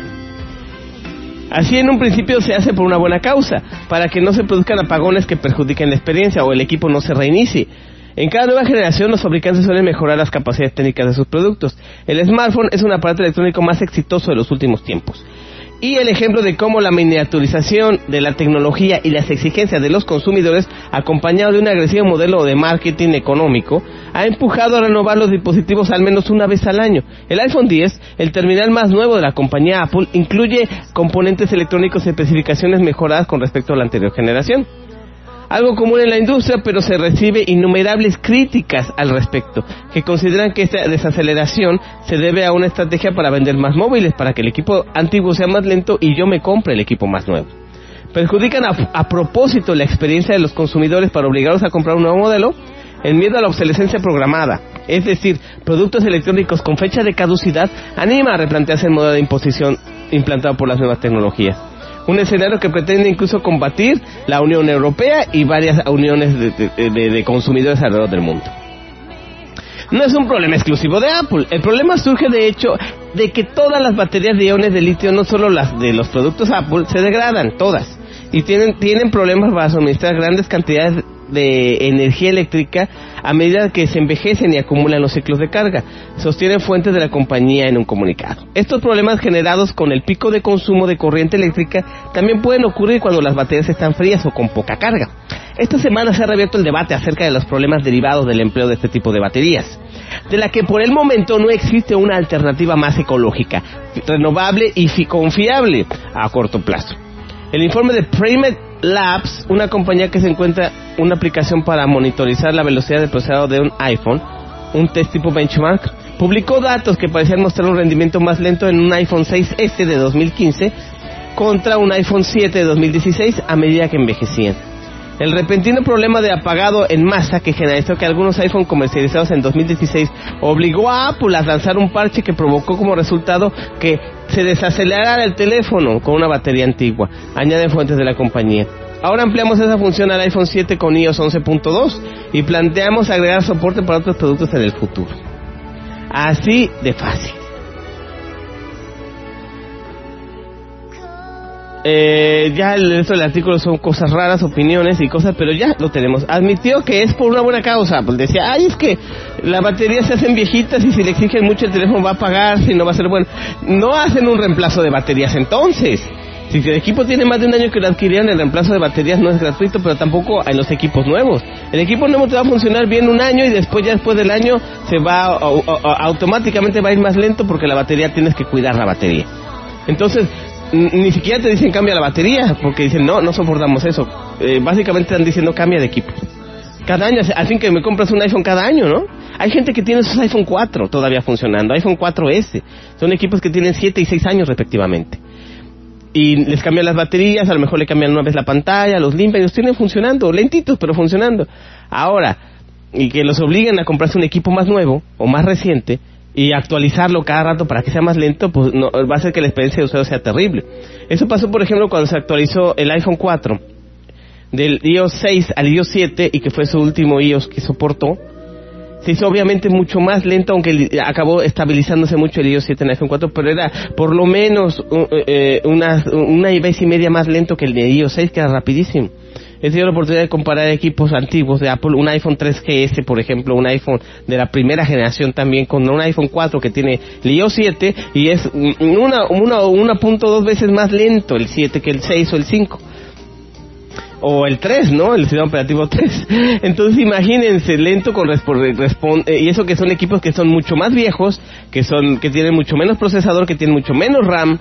Así en un principio se hace por una buena causa, para que no se produzcan apagones que perjudiquen la experiencia o el equipo no se reinicie. En cada nueva generación los fabricantes suelen mejorar las capacidades técnicas de sus productos. El smartphone es un aparato electrónico más exitoso de los últimos tiempos. Y el ejemplo de cómo la miniaturización de la tecnología y las exigencias de los consumidores, acompañado de un agresivo modelo de marketing económico, ha empujado a renovar los dispositivos al menos una vez al año. El iPhone diez, el terminal más nuevo de la compañía Apple, incluye componentes electrónicos y especificaciones mejoradas con respecto a la anterior generación. Algo común en la industria, pero se recibe innumerables críticas al respecto, que consideran que esta desaceleración se debe a una estrategia para vender más móviles, para que el equipo antiguo sea más lento y yo me compre el equipo más nuevo. Perjudican a, a propósito la experiencia de los consumidores para obligarlos a comprar un nuevo modelo, el miedo a la obsolescencia programada, es decir, productos electrónicos con fecha de caducidad, anima a replantearse el modelo de imposición implantado por las nuevas tecnologías. Un escenario que pretende incluso combatir la Unión Europea y varias uniones de, de, de, de consumidores alrededor del mundo. No es un problema exclusivo de Apple. El problema surge de hecho de que todas las baterías de iones de litio, no solo las de los productos Apple, se degradan, todas. Y tienen, tienen problemas para suministrar grandes cantidades de energía eléctrica a medida que se envejecen y acumulan los ciclos de carga, sostienen fuentes de la compañía en un comunicado. Estos problemas generados con el pico de consumo de corriente eléctrica también pueden ocurrir cuando las baterías están frías o con poca carga. Esta semana se ha reabierto el debate acerca de los problemas derivados del empleo de este tipo de baterías, de la que por el momento no existe una alternativa más ecológica, renovable y confiable a corto plazo. El informe de Primate Labs, una compañía que se encuentra una aplicación para monitorizar la velocidad del procesador de un iPhone, un test tipo benchmark, publicó datos que parecían mostrar un rendimiento más lento en un iPhone seis ese de dos mil quince contra un iPhone siete de dos mil dieciséis a medida que envejecían. El repentino problema de apagado en masa que generalizó que algunos iPhone comercializados en dos mil dieciséis obligó a Apple a lanzar un parche que provocó como resultado que se desacelerara el teléfono con una batería antigua, añaden fuentes de la compañía. Ahora ampliamos esa función al iPhone siete con iOS once punto dos y planteamos agregar soporte para otros productos en el futuro. Así de fácil. Eh, ya el resto del artículo son cosas raras, opiniones y cosas, pero ya lo tenemos. Admitió que es por una buena causa, pues decía, ay, es que las baterías se hacen viejitas y si le exigen mucho el teléfono va a apagar, si no va a ser bueno. No hacen un reemplazo de baterías entonces, Si el equipo tiene más de un año que lo adquirieron, el reemplazo de baterías no es gratuito, pero tampoco en los equipos nuevos. El equipo nuevo te va a funcionar bien un año y después, ya después del año, se va a, a, a, automáticamente va a ir más lento porque la batería, tienes que cuidar la batería. Entonces, ni siquiera te dicen cambia la batería, porque dicen no, no soportamos eso. Eh, básicamente están diciendo cambia de equipo. Cada año, así que me compras un iPhone cada año, ¿no? Hay gente que tiene sus iPhone cuatro todavía funcionando, iPhone cuatro ese. Son equipos que tienen siete y seis años respectivamente. Y les cambian las baterías, a lo mejor le cambian una vez la pantalla, los limpian y los tienen funcionando, lentitos pero funcionando. Ahora, y que los obliguen a comprarse un equipo más nuevo o más reciente y actualizarlo cada rato para que sea más lento, pues no, va a hacer que la experiencia de usuario sea terrible. Eso pasó, por ejemplo, cuando se actualizó el iPhone cuatro del iOS seis al iOS siete, y que fue su último iOS que soportó. Se hizo obviamente mucho más lento, aunque acabó estabilizándose mucho el iOS siete en el iPhone cuatro, pero era por lo menos uh, eh, una, una vez y media más lento que el de iOS seis, que era rapidísimo. He tenido la oportunidad de comparar equipos antiguos de Apple, un iPhone tres G S, por ejemplo, un iPhone de la primera generación también, con un iPhone cuatro que tiene el iOS siete, y es una, una, una punto dos veces más lento el siete que el seis o el cinco. O el tres, ¿no? El sistema operativo tres. Entonces imagínense, lento con responde, y eso que son equipos que son mucho más viejos, que son que tienen mucho menos procesador, que tienen mucho menos RAM,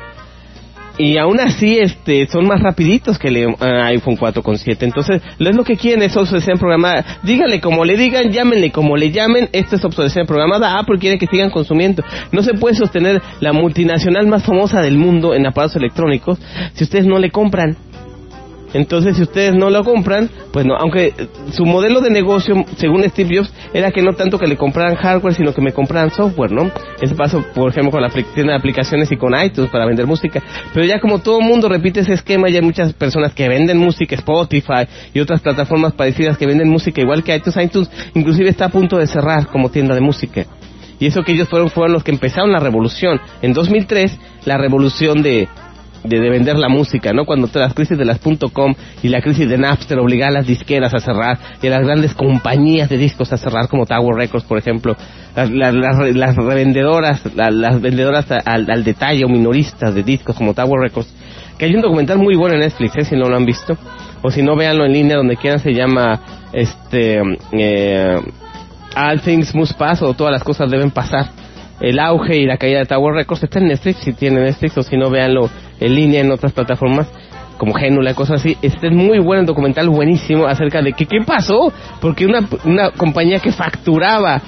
y aún así este son más rapiditos que el uh, iPhone cuatro con siete. Entonces, es lo que quieren, es obsolescencia programada. Díganle como le digan, llámenle como le llamen, esto es obsolescencia programada. Apple quiere que sigan consumiendo. No se puede sostener la multinacional más famosa del mundo en aparatos electrónicos si ustedes no le compran. Entonces, si ustedes no lo compran, pues no, aunque su modelo de negocio, según Steve Jobs, era que no tanto que le compraran hardware, sino que me compraran software, ¿no? Ese paso, por ejemplo, con la tienda de aplicaciones y con iTunes para vender música. Pero ya como todo el mundo repite ese esquema, ya hay muchas personas que venden música, Spotify y otras plataformas parecidas que venden música igual que iTunes. iTunes inclusive está a punto de cerrar como tienda de música. Y eso que ellos fueron, fueron los que empezaron la revolución. En dos mil tres, la revolución de... De, de vender la música, ¿no? Cuando todas las crisis de las .com y la crisis de Napster obligaban a las disqueras a cerrar y a las grandes compañías de discos a cerrar, como Tower Records, por ejemplo, las, las, las, las revendedoras, las, las vendedoras al, al detalle o minoristas de discos como Tower Records, que hay un documental muy bueno en Netflix, ¿eh? Si no lo han visto, o si no, véanlo en línea donde quieran, se llama este eh, All Things Must Pass, o Todas las Cosas Deben Pasar. El auge y la caída de Tower Records está en Netflix, si tienen Netflix, o si no, véanlo en línea en otras plataformas como Genula, cosas así. Este es muy bueno, el documental buenísimo acerca de que qué pasó, porque una una compañía que facturaba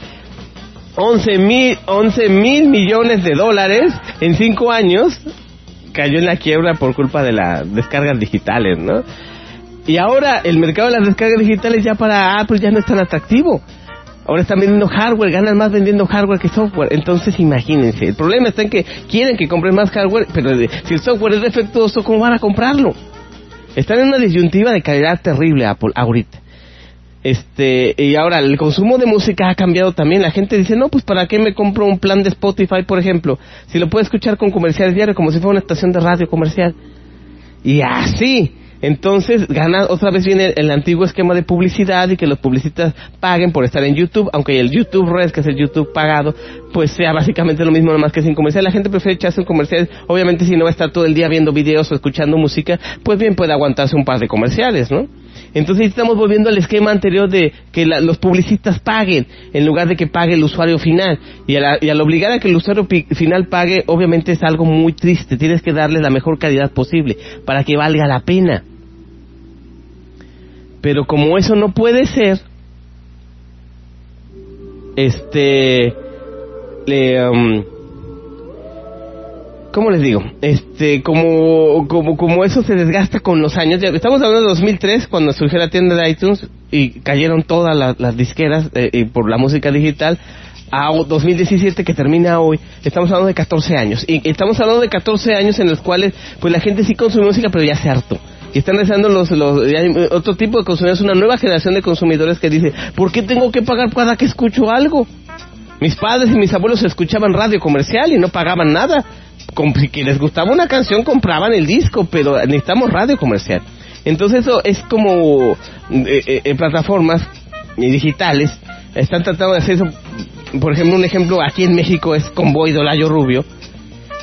once mil millones de dólares en cinco años cayó en la quiebra por culpa de las descargas digitales, ¿no? Y ahora el mercado de las descargas digitales ya para Apple ya no es tan atractivo. Ahora están vendiendo hardware, ganan más vendiendo hardware que software. Entonces imagínense, el problema está en que quieren que compren más hardware, pero si el software es defectuoso, ¿cómo van a comprarlo? Están en una disyuntiva de calidad terrible Apple ahorita. Este, y ahora el consumo de música ha cambiado también. La gente dice, no, pues ¿para qué me compro un plan de Spotify, por ejemplo? Si lo puedo escuchar con comerciales diarios, como si fuera una estación de radio comercial. Y así... Entonces, gana, otra vez viene el, el antiguo esquema de publicidad, y que los publicistas paguen por estar en YouTube, aunque el YouTube Red, que es el YouTube pagado, pues sea básicamente lo mismo, nomás que sin comercial. La gente prefiere echarse un comercial. Obviamente, si no va a estar todo el día viendo videos o escuchando música, pues bien puede aguantarse un par de comerciales, ¿no? Entonces estamos volviendo al esquema anterior de que la, los publicistas paguen en lugar de que pague el usuario final. Y, a la, y al obligar a que el usuario pi, final pague, obviamente es algo muy triste. Tienes que darle la mejor calidad posible para que valga la pena. Pero como eso no puede ser, este, le, um, ¿cómo les digo? Este, como, como, como eso se desgasta con los años. Ya estamos hablando de dos mil tres, cuando surgió la tienda de iTunes y cayeron todas las, las disqueras eh, por la música digital. A dos mil diecisiete, que termina hoy, estamos hablando de catorce años. Y estamos hablando de catorce años en los cuales, pues la gente sí consume música, pero ya se hartó. Y están rezando los, los, ya hay otro tipo de consumidores, una nueva generación de consumidores que dice, ¿por qué tengo que pagar cada que escucho algo? Mis padres y mis abuelos escuchaban radio comercial y no pagaban nada. Si les gustaba una canción, compraban el disco, pero necesitamos radio comercial. Entonces eso es como eh, eh, plataformas digitales están tratando de hacer eso. Por ejemplo, un ejemplo aquí en México es Convoy de Olayo Rubio,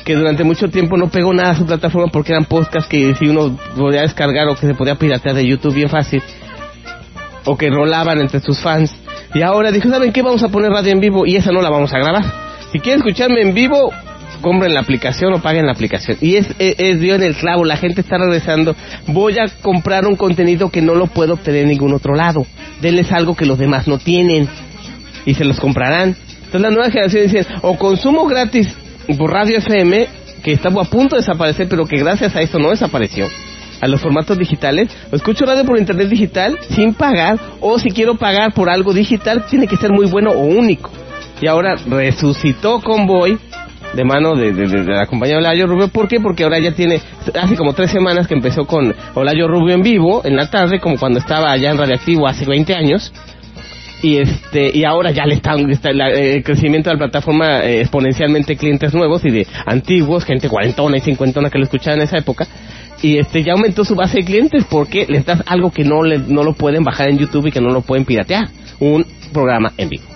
que durante mucho tiempo no pegó nada a su plataforma porque eran podcasts que si uno podía descargar o que se podía piratear de YouTube bien fácil, o que rolaban entre sus fans. Y ahora dijo, ¿saben qué? Vamos a poner radio en vivo y esa no la vamos a grabar. Si quieren escucharme en vivo, compren la aplicación o paguen la aplicación. Y es, es, es dio en el clavo, la gente está regresando. Voy a comprar un contenido que no lo puedo obtener en ningún otro lado. Denles algo que los demás no tienen y se los comprarán. Entonces la nueva generación dice, o consumo gratis por radio F M, que estaba a punto de desaparecer, pero que gracias a esto no desapareció, a los formatos digitales, o escucho radio por internet digital sin pagar, o si quiero pagar por algo digital, tiene que ser muy bueno o único. Y ahora resucitó Convoy de mano de, de, de, de la compañía Olayo Rubio. ¿Por qué? Porque ahora ya tiene, hace como tres semanas que empezó con Olayo Rubio en vivo, en la tarde, como cuando estaba allá en Radioactivo hace veinte años, y este y ahora ya le está, está la, eh, el crecimiento de la plataforma, eh, exponencialmente clientes nuevos y de antiguos, gente cuarentona y cincuentona que lo escuchaba en esa época, y este ya aumentó su base de clientes porque les das algo que no le, no lo pueden bajar en YouTube y que no lo pueden piratear, un programa en vivo.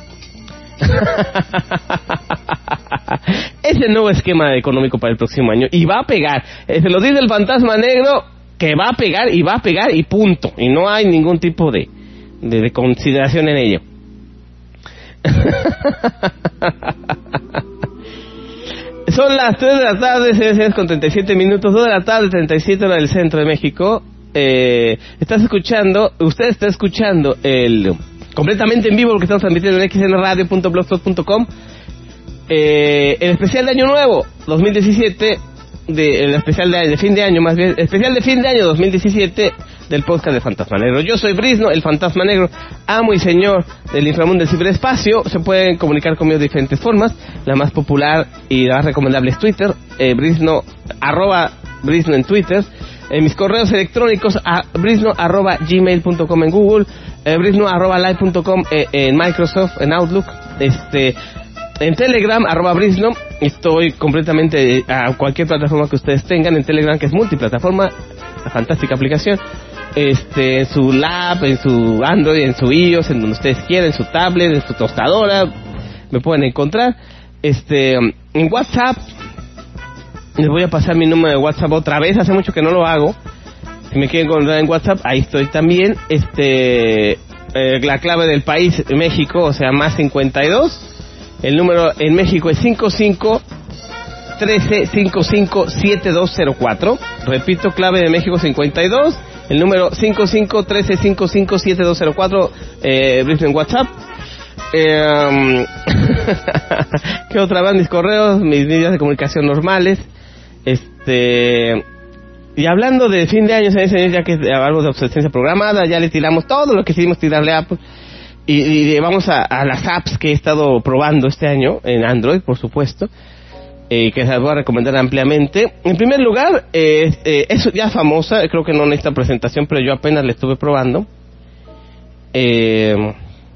Es el nuevo esquema económico para el próximo año y va a pegar, eh, se lo dice el fantasma negro, que va a pegar y va a pegar y punto, y no hay ningún tipo de de, de consideración en ello. Son las tres de la tarde, seis con treinta y siete minutos, dos de la tarde, treinta y siete hora del centro de México. Eh, estás escuchando, usted está escuchando el completamente en vivo, porque estamos transmitiendo en x n radio punto blogspot punto com, eh, el especial de Año Nuevo dos mil diecisiete, de, el especial de, de fin de año, más bien, especial de fin de año dos mil diecisiete del podcast de Fantasma Negro. Yo soy Brisno, el Fantasma Negro, amo y señor del inframundo del ciberespacio. Se pueden comunicar conmigo de diferentes formas. La más popular y la más recomendable es Twitter, eh, Brisno, arroba Brisno en Twitter. En mis correos electrónicos, a brisno arroba gmail punto com en Google, eh, brisno arroba live punto com eh, en Microsoft, en Outlook, este, en Telegram, arroba brisno. Estoy completamente a cualquier plataforma que ustedes tengan, en Telegram, que es multiplataforma, una fantástica aplicación, este, en su lab, en su Android, en su iOS, en donde ustedes quieran, en su tablet, en su tostadora, me pueden encontrar. Este, en WhatsApp, les voy a pasar mi número de WhatsApp otra vez, hace mucho que no lo hago. Si me quieren encontrar en WhatsApp, ahí estoy también. Este, eh, la clave del país, México, o sea, más cincuenta y dos. El número en México es cinco cinco trece cincuenta y cinco setenta y dos cero cuatro. Repito, clave de México cincuenta y dos. El número cinco cinco trece cincuenta y cinco setenta y dos cero cuatro, eh, en WhatsApp. Eh, um, ¿Qué otra van? Mis correos, mis medios de comunicación normales. Este, y hablando de fin de año, señores, ya que algo de obsolescencia programada, ya le tiramos todo lo que quisimos tirarle a Apple. Y, y vamos a, a las apps que he estado probando este año en Android, por supuesto, eh, que se las voy a recomendar ampliamente. En primer lugar, eh, eh, es ya famosa, creo que no necesita presentación, pero yo apenas la estuve probando. Eh,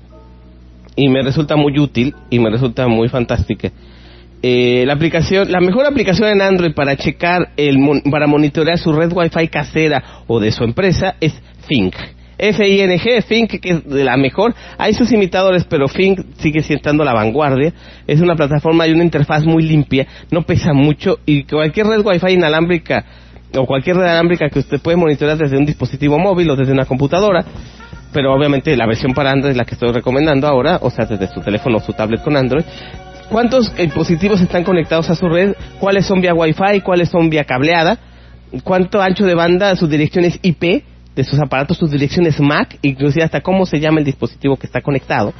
y me resulta muy útil y me resulta muy fantástica. Eh, la aplicación, la mejor aplicación en Android para checar el, para monitorear su red Wi-Fi casera o de su empresa es Fink. F I N G, Fink, que es de la mejor. Hay sus imitadores, pero Fink sigue siendo la vanguardia. Es una plataforma y una interfaz muy limpia, no pesa mucho, y cualquier red Wi-Fi inalámbrica o cualquier red inalámbrica que usted puede monitorear desde un dispositivo móvil o desde una computadora, pero obviamente la versión para Android es la que estoy recomendando ahora, o sea, desde su teléfono o su tablet con Android. ¿Cuántos dispositivos están conectados a su red? ¿Cuáles son vía Wi-Fi? ¿Cuáles son vía cableada? ¿Cuánto ancho de banda? Sus direcciones I P de sus aparatos, sus direcciones M A C, inclusive hasta cómo se llama el dispositivo que está conectado.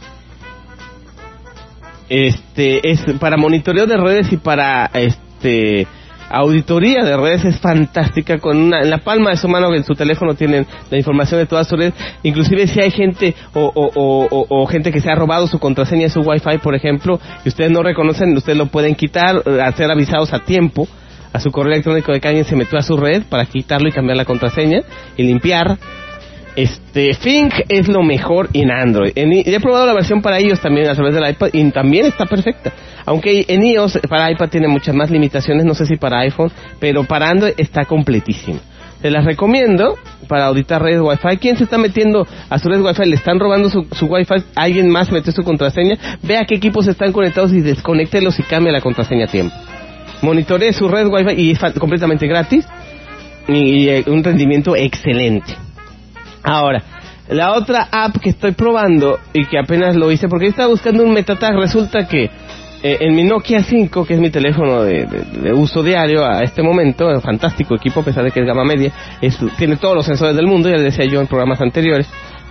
Este es para monitoreo de redes y para este auditoría de redes. Es fantástica. Con una, en la palma de su mano, en su teléfono tienen la información de todas sus redes, inclusive si hay gente o, o, o, o, o gente que se ha robado su contraseña de su Wi-Fi, por ejemplo, y ustedes no reconocen, ustedes lo pueden quitar, a ser avisados a tiempo a su correo electrónico de que alguien se metió a su red, para quitarlo y cambiar la contraseña y limpiar. Este Fink es lo mejor en Android. En, he probado la versión para iOS también a través del iPad y también está perfecta. Aunque en iOS para iPad tiene muchas más limitaciones, no sé si para iPhone, pero para Android está completísimo. Se las recomiendo para auditar redes Wi-Fi. ¿Quién se está metiendo a su red Wi-Fi? ¿Le están robando su, su Wi-Fi? ¿Alguien más metió su contraseña? Vea qué equipos están conectados y desconéctelos y cambia la contraseña a tiempo. monitoreé su red Wi-Fi y es fa- completamente gratis y, y un rendimiento excelente. Ahora, la otra app que estoy probando y que apenas lo hice porque estaba buscando un MetaTag, resulta que eh, en mi Nokia cinco, que es mi teléfono de, de, de uso diario a este momento, un fantástico equipo a pesar de que es gama media, es, tiene todos los sensores del mundo, ya les decía yo en programas anteriores.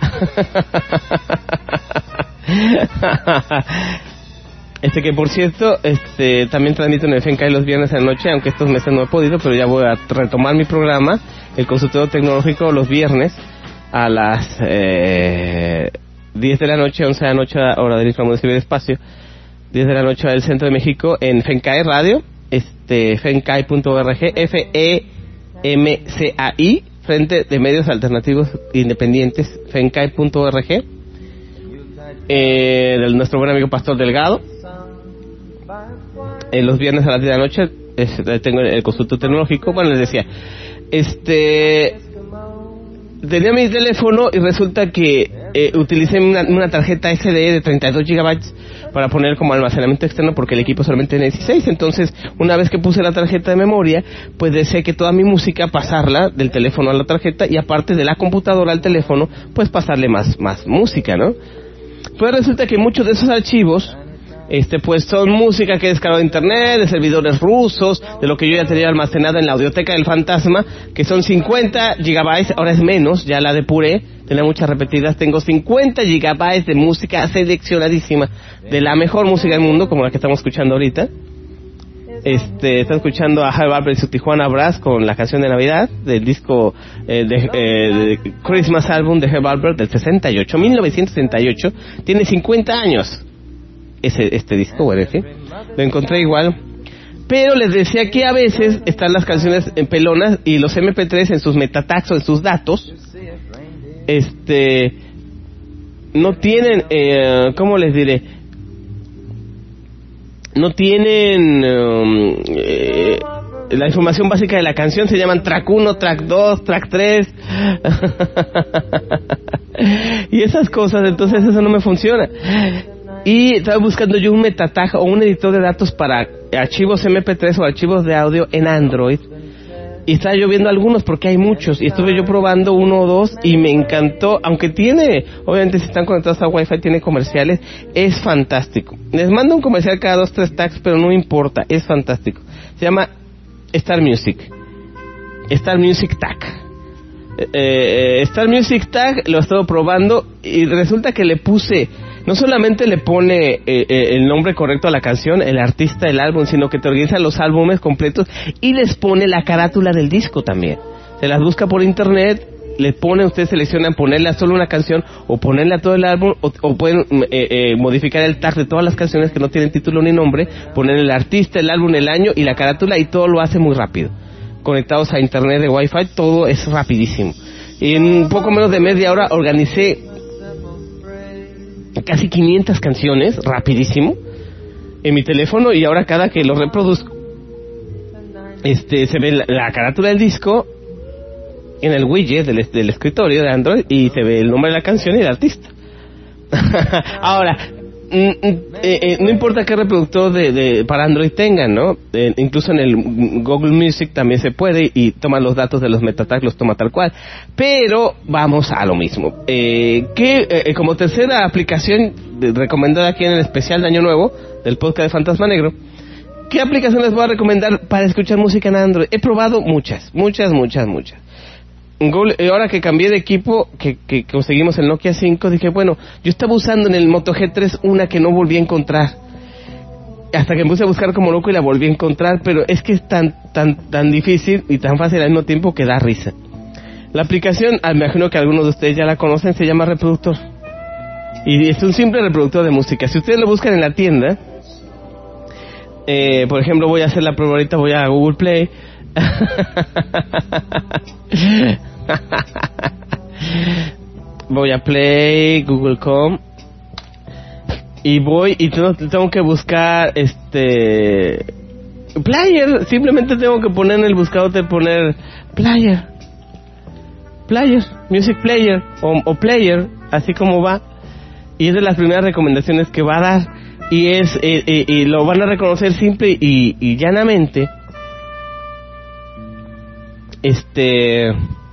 Este que por cierto, este también transmito en el Fencai los viernes a la noche, aunque estos meses no he podido, pero ya voy a retomar mi programa, el consultorio tecnológico, los viernes a las eh, diez de la noche, once de la noche, hora del inframundo ciberespacio, diez de la noche del centro de México, en Fencai Radio, este fencai punto org, F E M C A I, Frente de Medios Alternativos Independientes, fencai punto org, eh, de nuestro buen amigo Pastor Delgado. En los viernes a las diez de la noche es, tengo el consultorio tecnológico. Bueno, les decía, este tenía mi teléfono y resulta que eh, utilicé una, una tarjeta S D de treinta y dos gigabytes para poner como almacenamiento externo porque el equipo solamente tiene dieciséis. Entonces, una vez que puse la tarjeta de memoria, pues deseé que toda mi música pasarla del teléfono a la tarjeta y aparte de la computadora al teléfono, pues pasarle más, más música, ¿no? Pues resulta que muchos de esos archivos Este pues son música que he descargado de internet, de servidores rusos, de lo que yo ya tenía almacenada en la audioteca del fantasma, que son cincuenta gigabytes, ahora es menos, ya la depuré, tenía muchas repetidas, tengo cincuenta gigabytes de música seleccionadísima, de la mejor música del mundo, como la que estamos escuchando ahorita. Este, está escuchando a Herb Alpert y su Tijuana Brass con la canción de Navidad del disco eh, de, eh, de Christmas Album de Herb Alpert del sesenta y ocho, mil novecientos sesenta y ocho, tiene cincuenta años. Ese, este disco, bueno, en fin, lo encontré igual, pero les decía que a veces están las canciones en pelonas y los eme pe tres en sus metatags o en sus datos, este, no tienen, eh, ¿cómo les diré? No tienen um, eh, la información básica de la canción, se llaman track uno, track dos, track tres, y esas cosas, entonces eso no me funciona. Y estaba buscando yo un metatag o un editor de datos para archivos eme pe tres o archivos de audio en Android. Y estaba yo viendo algunos porque hay muchos. Y estuve yo probando uno o dos y me encantó. Aunque tiene, obviamente si están conectados a Wi-Fi, tiene comerciales. Es fantástico. Les mando un comercial cada dos, tres tags, pero no importa. Es fantástico. Se llama Star Music. Star Music Tag. Eh, Star Music Tag lo he estado probando y resulta que le puse... No solamente le pone eh, eh, el nombre correcto a la canción, el artista, el álbum, sino que te organiza los álbumes completos y les pone la carátula del disco también. Se las busca por internet, le pone, ustedes seleccionan ponerle a solo una canción o ponerle a todo el álbum o, o pueden eh, eh, modificar el tag de todas las canciones que no tienen título ni nombre, poner el artista, el álbum, el año y la carátula y todo lo hace muy rápido. Conectados a internet de Wi-Fi, todo es rapidísimo. Y en un poco menos de media hora organicé casi quinientas canciones, rapidísimo, en mi teléfono, y ahora cada que lo reproduzco, este, se ve la, la carátula del disco en el widget del, del escritorio de Android, y se ve el nombre de la canción y el artista. Ahora, eh, eh, no importa qué reproductor de, de para Android tengan, ¿no? Eh, incluso en el Google Music también se puede y toma los datos de los metatags, los toma tal cual. Pero vamos a lo mismo. Eh, que eh, como tercera aplicación de, recomendada aquí en el especial de Año Nuevo del podcast de Fantasma Negro, ¿qué aplicación les voy a recomendar para escuchar música en Android? He probado muchas, muchas, muchas, muchas. Google, ahora que cambié de equipo, que, que conseguimos el Nokia cinco, dije, bueno, yo estaba usando en el Moto G tres una que no volví a encontrar. Hasta que me puse a buscar como loco y la volví a encontrar, pero es que es tan, tan, tan difícil y tan fácil al mismo tiempo que da risa. La aplicación, me imagino que algunos de ustedes ya la conocen, se llama Reproductor. Y es un simple reproductor de música. Si ustedes lo buscan en la tienda, eh, por ejemplo, voy a hacer la prueba ahorita, voy a Google Play. Voy a Play, Google punto com y voy y tengo, tengo que buscar este Player, simplemente tengo que poner en el buscador de poner Player, Player, Music Player o, o Player, así como va, y es de las primeras recomendaciones que va a dar. y es eh, eh, y lo van a reconocer simple y, y llanamente, este,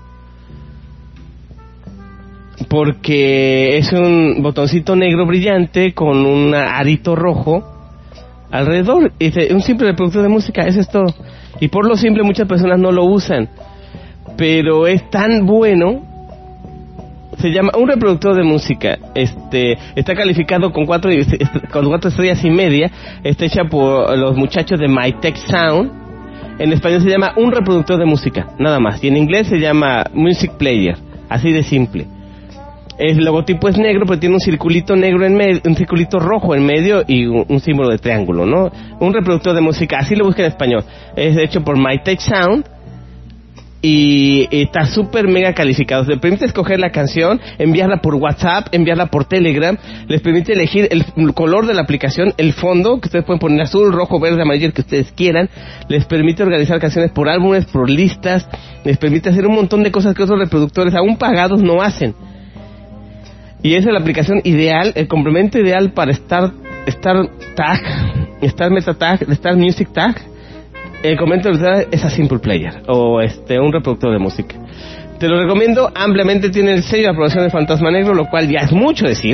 porque es un botoncito negro brillante con un arito rojo alrededor. Es un simple reproductor de música, eso es todo. Y por lo simple muchas personas no lo usan, pero es tan bueno. Se llama un reproductor de música. Este está calificado con cuatro con cuatro estrellas y media. Está hecha por los muchachos de My Tech Sound. En español se llama un reproductor de música, nada más. Y en inglés se llama Music Player, así de simple. El logotipo es negro, pero tiene un circulito negro en medio, un circulito rojo en medio y un, un símbolo de triángulo, ¿no? Un reproductor de música, así lo busca en español. Es hecho por My Tech Sound y está súper mega calificado. Les permite escoger la canción, enviarla por WhatsApp, enviarla por Telegram. Les permite elegir el color de la aplicación, el fondo, que ustedes pueden poner azul, rojo, verde, amarillo, el que ustedes quieran. Les permite organizar canciones por álbumes, por listas. Les permite hacer un montón de cosas que otros reproductores, aún pagados, no hacen. Y esa es la aplicación ideal, el complemento ideal para Star, Star Tag, Star Meta Tag, Star Music Tag. El complemento ideal es a Simple Player, o este un reproductor de música. Te lo recomiendo ampliamente, tiene el sello de aprobación de Fantasma Negro, lo cual ya es mucho decir.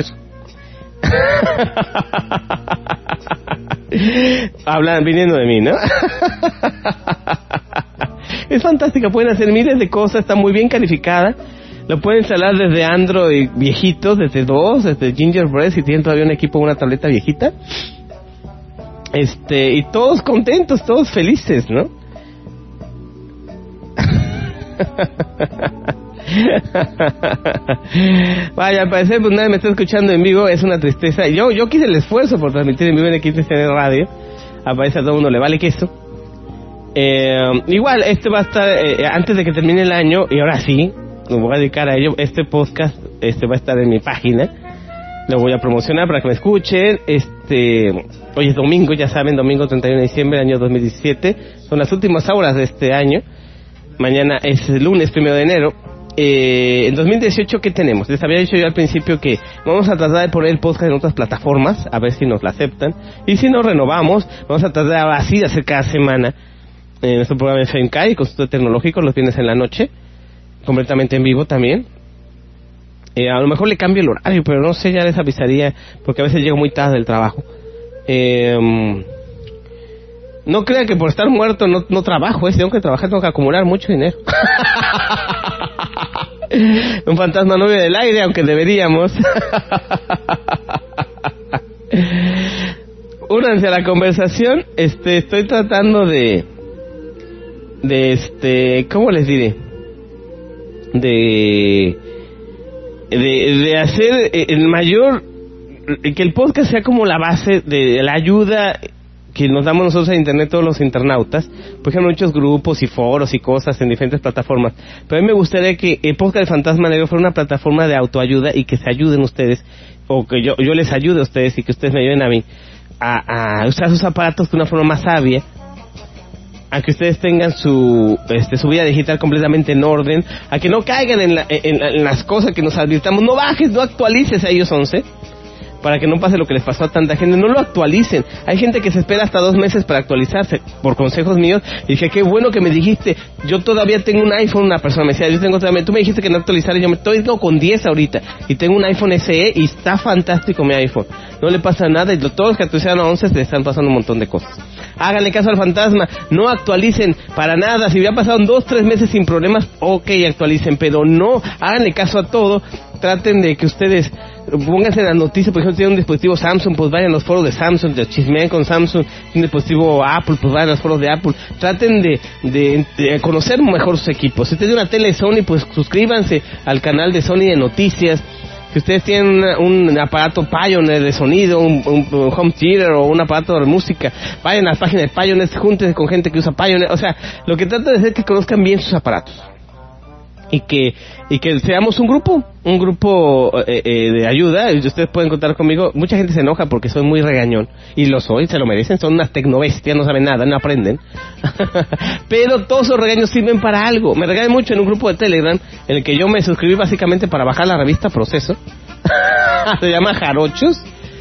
Hablan, viniendo de mí, ¿no? Es fantástica, pueden hacer miles de cosas, está muy bien calificada. Lo pueden instalar desde Android viejitos, desde dos, desde Gingerbread, si tienen todavía un equipo o una tableta viejita. Este, y todos contentos, todos felices, ¿no? Vaya, al parecer pues nadie me está escuchando en vivo, es una tristeza. Yo yo quise el esfuerzo por transmitir en vivo en X T C N Radio. Al parecer a todo el mundo le vale queso. Eh, igual, este va a estar eh, antes de que termine el año, y ahora sí, me voy a dedicar a ello. Este podcast este va a estar en mi página. Lo voy a promocionar para que me escuchen. Este, hoy es domingo, ya saben, domingo treinta y uno de diciembre del año dos mil diecisiete. Son las últimas horas de este año. Mañana es el lunes primero de enero. Eh, en dos mil dieciocho, ¿qué tenemos? Les había dicho yo al principio que vamos a tratar de poner el podcast en otras plataformas, a ver si nos la aceptan. Y si nos renovamos, vamos a tratar así de hacer cada semana eh, nuestro programa en F M K y Consultorio Tecnológico los viernes en la noche, completamente en vivo también. Eh, a lo mejor le cambio el horario, pero no sé, ya les avisaría, porque a veces llego muy tarde del trabajo. Eh, no crean que por estar muerto no, no trabajo, ¿eh? Si tengo que trabajar, tengo que acumular mucho dinero. Un fantasma no vive del aire, aunque deberíamos. Únanse a la conversación. Este, estoy tratando de, de este, ¿cómo les diré? De, de, de hacer el mayor, que el podcast sea como la base de la ayuda que nos damos nosotros en internet, todos los internautas. Por ejemplo, muchos grupos y foros y cosas en diferentes plataformas. Pero a mí me gustaría que el podcast del Fantasma Negro fuera una plataforma de autoayuda y que se ayuden ustedes, o que yo, yo les ayude a ustedes y que ustedes me ayuden a mí a, a usar sus aparatos de una forma más sabia, a que ustedes tengan su este, su vida digital completamente en orden, a que no caigan en, la, en, en las cosas que nos advirtamos. No bajes, no actualices a iOS once, para que no pase lo que les pasó a tanta gente. No lo actualicen. Hay gente que se espera hasta dos meses para actualizarse, por consejos míos. Y dije, qué bueno que me dijiste. Yo todavía tengo un iPhone. Una persona me decía, yo tengo todavía, tú me dijiste que no actualizara. Yo me estoy no, con diez ahorita, y tengo un iPhone S E y está fantástico mi iPhone. No le pasa nada, y todos los que actualizaron a once le están pasando un montón de cosas. Háganle caso al fantasma, no actualicen para nada. Si ya pasaron dos, tres meses sin problemas, ok, actualicen, pero no, háganle caso a todo. Traten de que ustedes pónganse en las noticias. Por ejemplo, tienen un dispositivo Samsung, pues vayan a los foros de Samsung, de chismean con Samsung. Un dispositivo Apple, pues vayan a los foros de Apple. Traten de, de, de conocer mejor sus equipos. Si ustedes tienen una tele Sony, pues suscríbanse al canal de Sony de noticias. Si ustedes tienen una, un aparato Pioneer de sonido, un, un, un home theater o un aparato de música, vayan a la página de Pioneer, júntense con gente que usa Pioneer. O sea, lo que trata de hacer es que conozcan bien sus aparatos. Y que y que seamos un grupo, un grupo eh, eh, de ayuda. Y ustedes pueden contar conmigo. Mucha gente se enoja porque soy muy regañón, y lo soy, se lo merecen, son unas tecnobestias, no saben nada, no aprenden. Pero todos esos regaños sirven para algo. Me regañan mucho en un grupo de Telegram, en el que yo me suscribí básicamente para bajar la revista Proceso. Se llama Jarochos.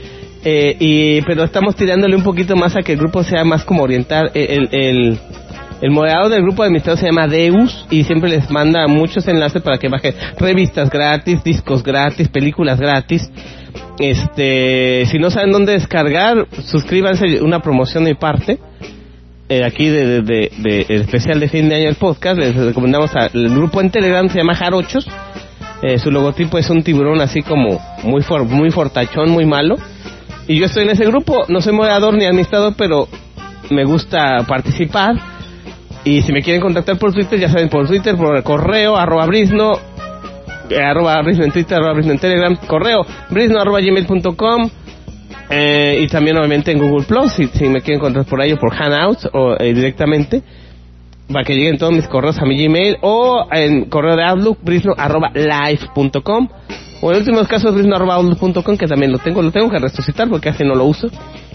Eh, y pero estamos tirándole un poquito más a que el grupo sea más como oriental. El, el, el moderador del grupo de administradores se llama Deus y siempre les manda muchos enlaces para que bajen revistas gratis, discos gratis, películas gratis. Este, si no saben dónde descargar, suscríbanse, una promoción de mi parte. Eh, aquí de, de, de, de el especial de fin de año del podcast, les recomendamos al grupo en Telegram, se llama Jarochos. Eh, su logotipo es un tiburón así como muy for, muy fortachón, muy malo. Y yo estoy en ese grupo, no soy moderador ni administrador, pero me gusta participar. Y si me quieren contactar por Twitter, ya saben, por Twitter, por correo, arroba brisno, eh, arroba brisno en Twitter, arroba brisno en Telegram, correo, brisno arroba gmail punto com. Eh, y también obviamente en Google Plus, si, si me quieren encontrar por ahí o por Hangouts o eh, directamente, para que lleguen todos mis correos a mi Gmail, o en correo de Outlook, brisno arroba live punto com, o en últimos casos brisno arroba outlook punto com, que también lo tengo, lo tengo que resucitar porque casi no lo uso.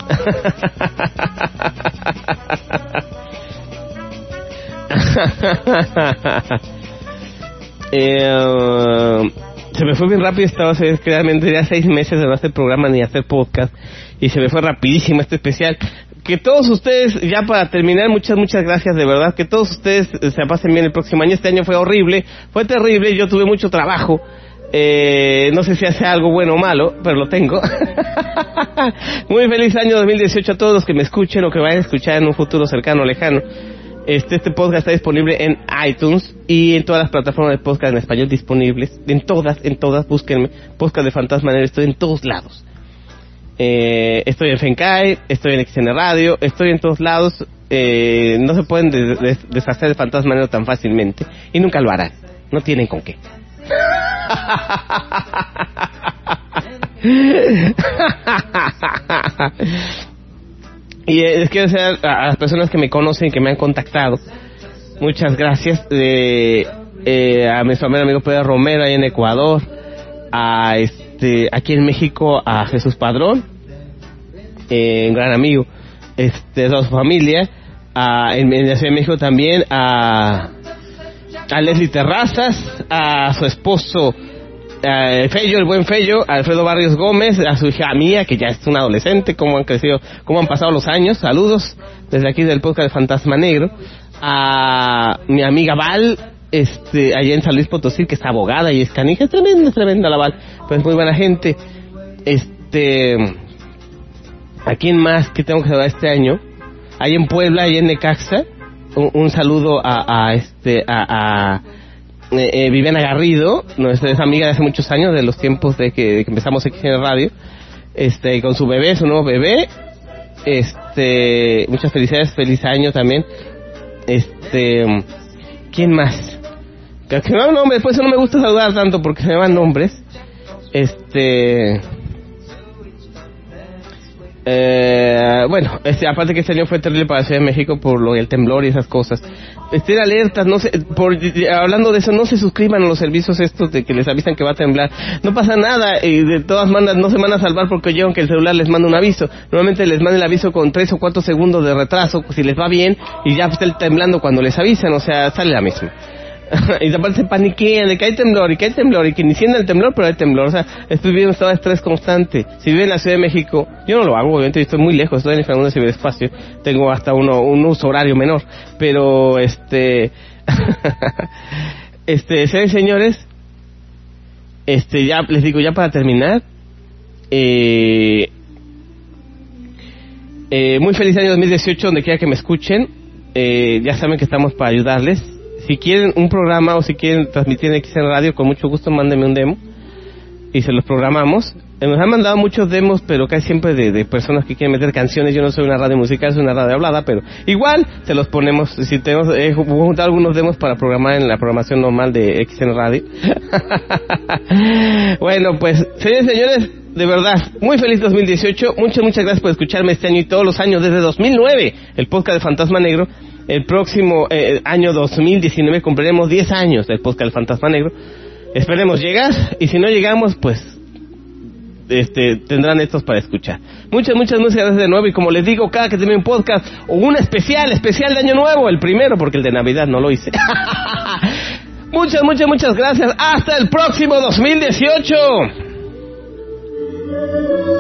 eh, Se me fue bien rápido, estaba realmente ya seis meses de no hacer programa ni hacer podcast, y se me fue rapidísimo este especial. Que todos ustedes, ya para terminar, muchas, muchas gracias, de verdad, que todos ustedes se pasen bien el próximo año. Este año fue horrible, fue terrible, yo tuve mucho trabajo, eh, no sé si hace algo bueno o malo, pero lo tengo. Muy feliz año dos mil dieciocho a todos los que me escuchen o que vayan a escuchar en un futuro cercano o lejano. Este, este podcast está disponible en iTunes y en todas las plataformas de podcast en español disponibles. En todas, en todas, búsquenme. Podcast de Fantasma Negro, estoy en todos lados. Eh, estoy en Fencai, estoy en X N Radio, estoy en todos lados. Eh, no se pueden des- des- deshacer de Fantasma Negro tan fácilmente. Y nunca lo harán. No tienen con qué. Y eh, les quiero decir a, a las personas que me conocen, que me han contactado, muchas gracias. Eh, eh, a mi familia, amigo Pedro Romero, ahí en Ecuador, a este aquí en México, a Jesús Padrón, eh, un gran amigo, este, de toda su familia, a, en, en la Ciudad de México también, a, a Leslie Terrazas, a su esposo, Uh, Fello, el buen Fello, a Alfredo Barrios Gómez, a su hija Mía, que ya es una adolescente, cómo han crecido, cómo han pasado los años, saludos desde aquí del podcast de Fantasma Negro, a mi amiga Val, este, allá en San Luis Potosí, que es abogada y es canija, es tremenda, es tremenda la Val, pues muy buena gente. Este, ¿a quién más que tengo que saludar este año? Ahí en Puebla, ahí en Necaxa, un, un saludo a, a este, a, a Eh, eh, Viviana Garrido, nuestra es amiga de hace muchos años, de los tiempos de que, de que empezamos aquí en el radio, este, con su bebé, su nuevo bebé, este, muchas felicidades, feliz año también. Este, ¿quién más? Que me dan nombres, por eso no me gusta saludar tanto, porque se me van nombres. Este, eh, bueno, este, aparte que este año fue terrible para la Ciudad de México por lo del temblor y esas cosas. Estén alertas, no se, por, hablando de eso, no se suscriban a los servicios estos de que les avisan que va a temblar. No pasa nada, y de todas maneras no se van a salvar porque oyeron que el celular les manda un aviso. Normalmente les manda el aviso con tres o cuatro segundos de retraso, si les va bien, y ya está temblando cuando les avisan, o sea, sale la misma. Y aparte se paniquean de que hay temblor y que hay temblor y que ni sienten el temblor, pero hay temblor. O sea, estoy viviendo un estado de estrés constante. Si vive en la Ciudad de México, yo no lo hago, obviamente, estoy muy lejos, estoy en el Inframundo de Ciberespacio, tengo hasta uno, un uso horario menor, pero este este, señores, este, ya les digo, ya para terminar, eh, eh, muy feliz año dos mil dieciocho, donde quiera que me escuchen. Eh, ya saben que estamos para ayudarles. Si quieren un programa o si quieren transmitir en X N Radio, con mucho gusto mándenme un demo y se los programamos. Eh, nos han mandado muchos demos, pero casi siempre de, de personas que quieren meter canciones. Yo no soy una radio musical, soy una radio hablada, pero igual se los ponemos. Si tenemos, he eh, juntado algunos demos para programar en la programación normal de X N Radio. Bueno, pues, señores y señores, de verdad, muy feliz dos mil dieciocho. Muchas, muchas gracias por escucharme este año y todos los años desde dos mil nueve, el podcast de Fantasma Negro. El próximo eh, año dos mil diecinueve cumpliremos diez años del podcast del Fantasma Negro. Esperemos llegar, y si no llegamos, pues este tendrán estos para escuchar. Muchas, muchas, muchas gracias de nuevo, y como les digo, cada que termine un podcast, o un especial, especial de Año Nuevo, el primero, porque el de Navidad no lo hice. Muchas, muchas, muchas gracias. Hasta el próximo dos mil dieciocho.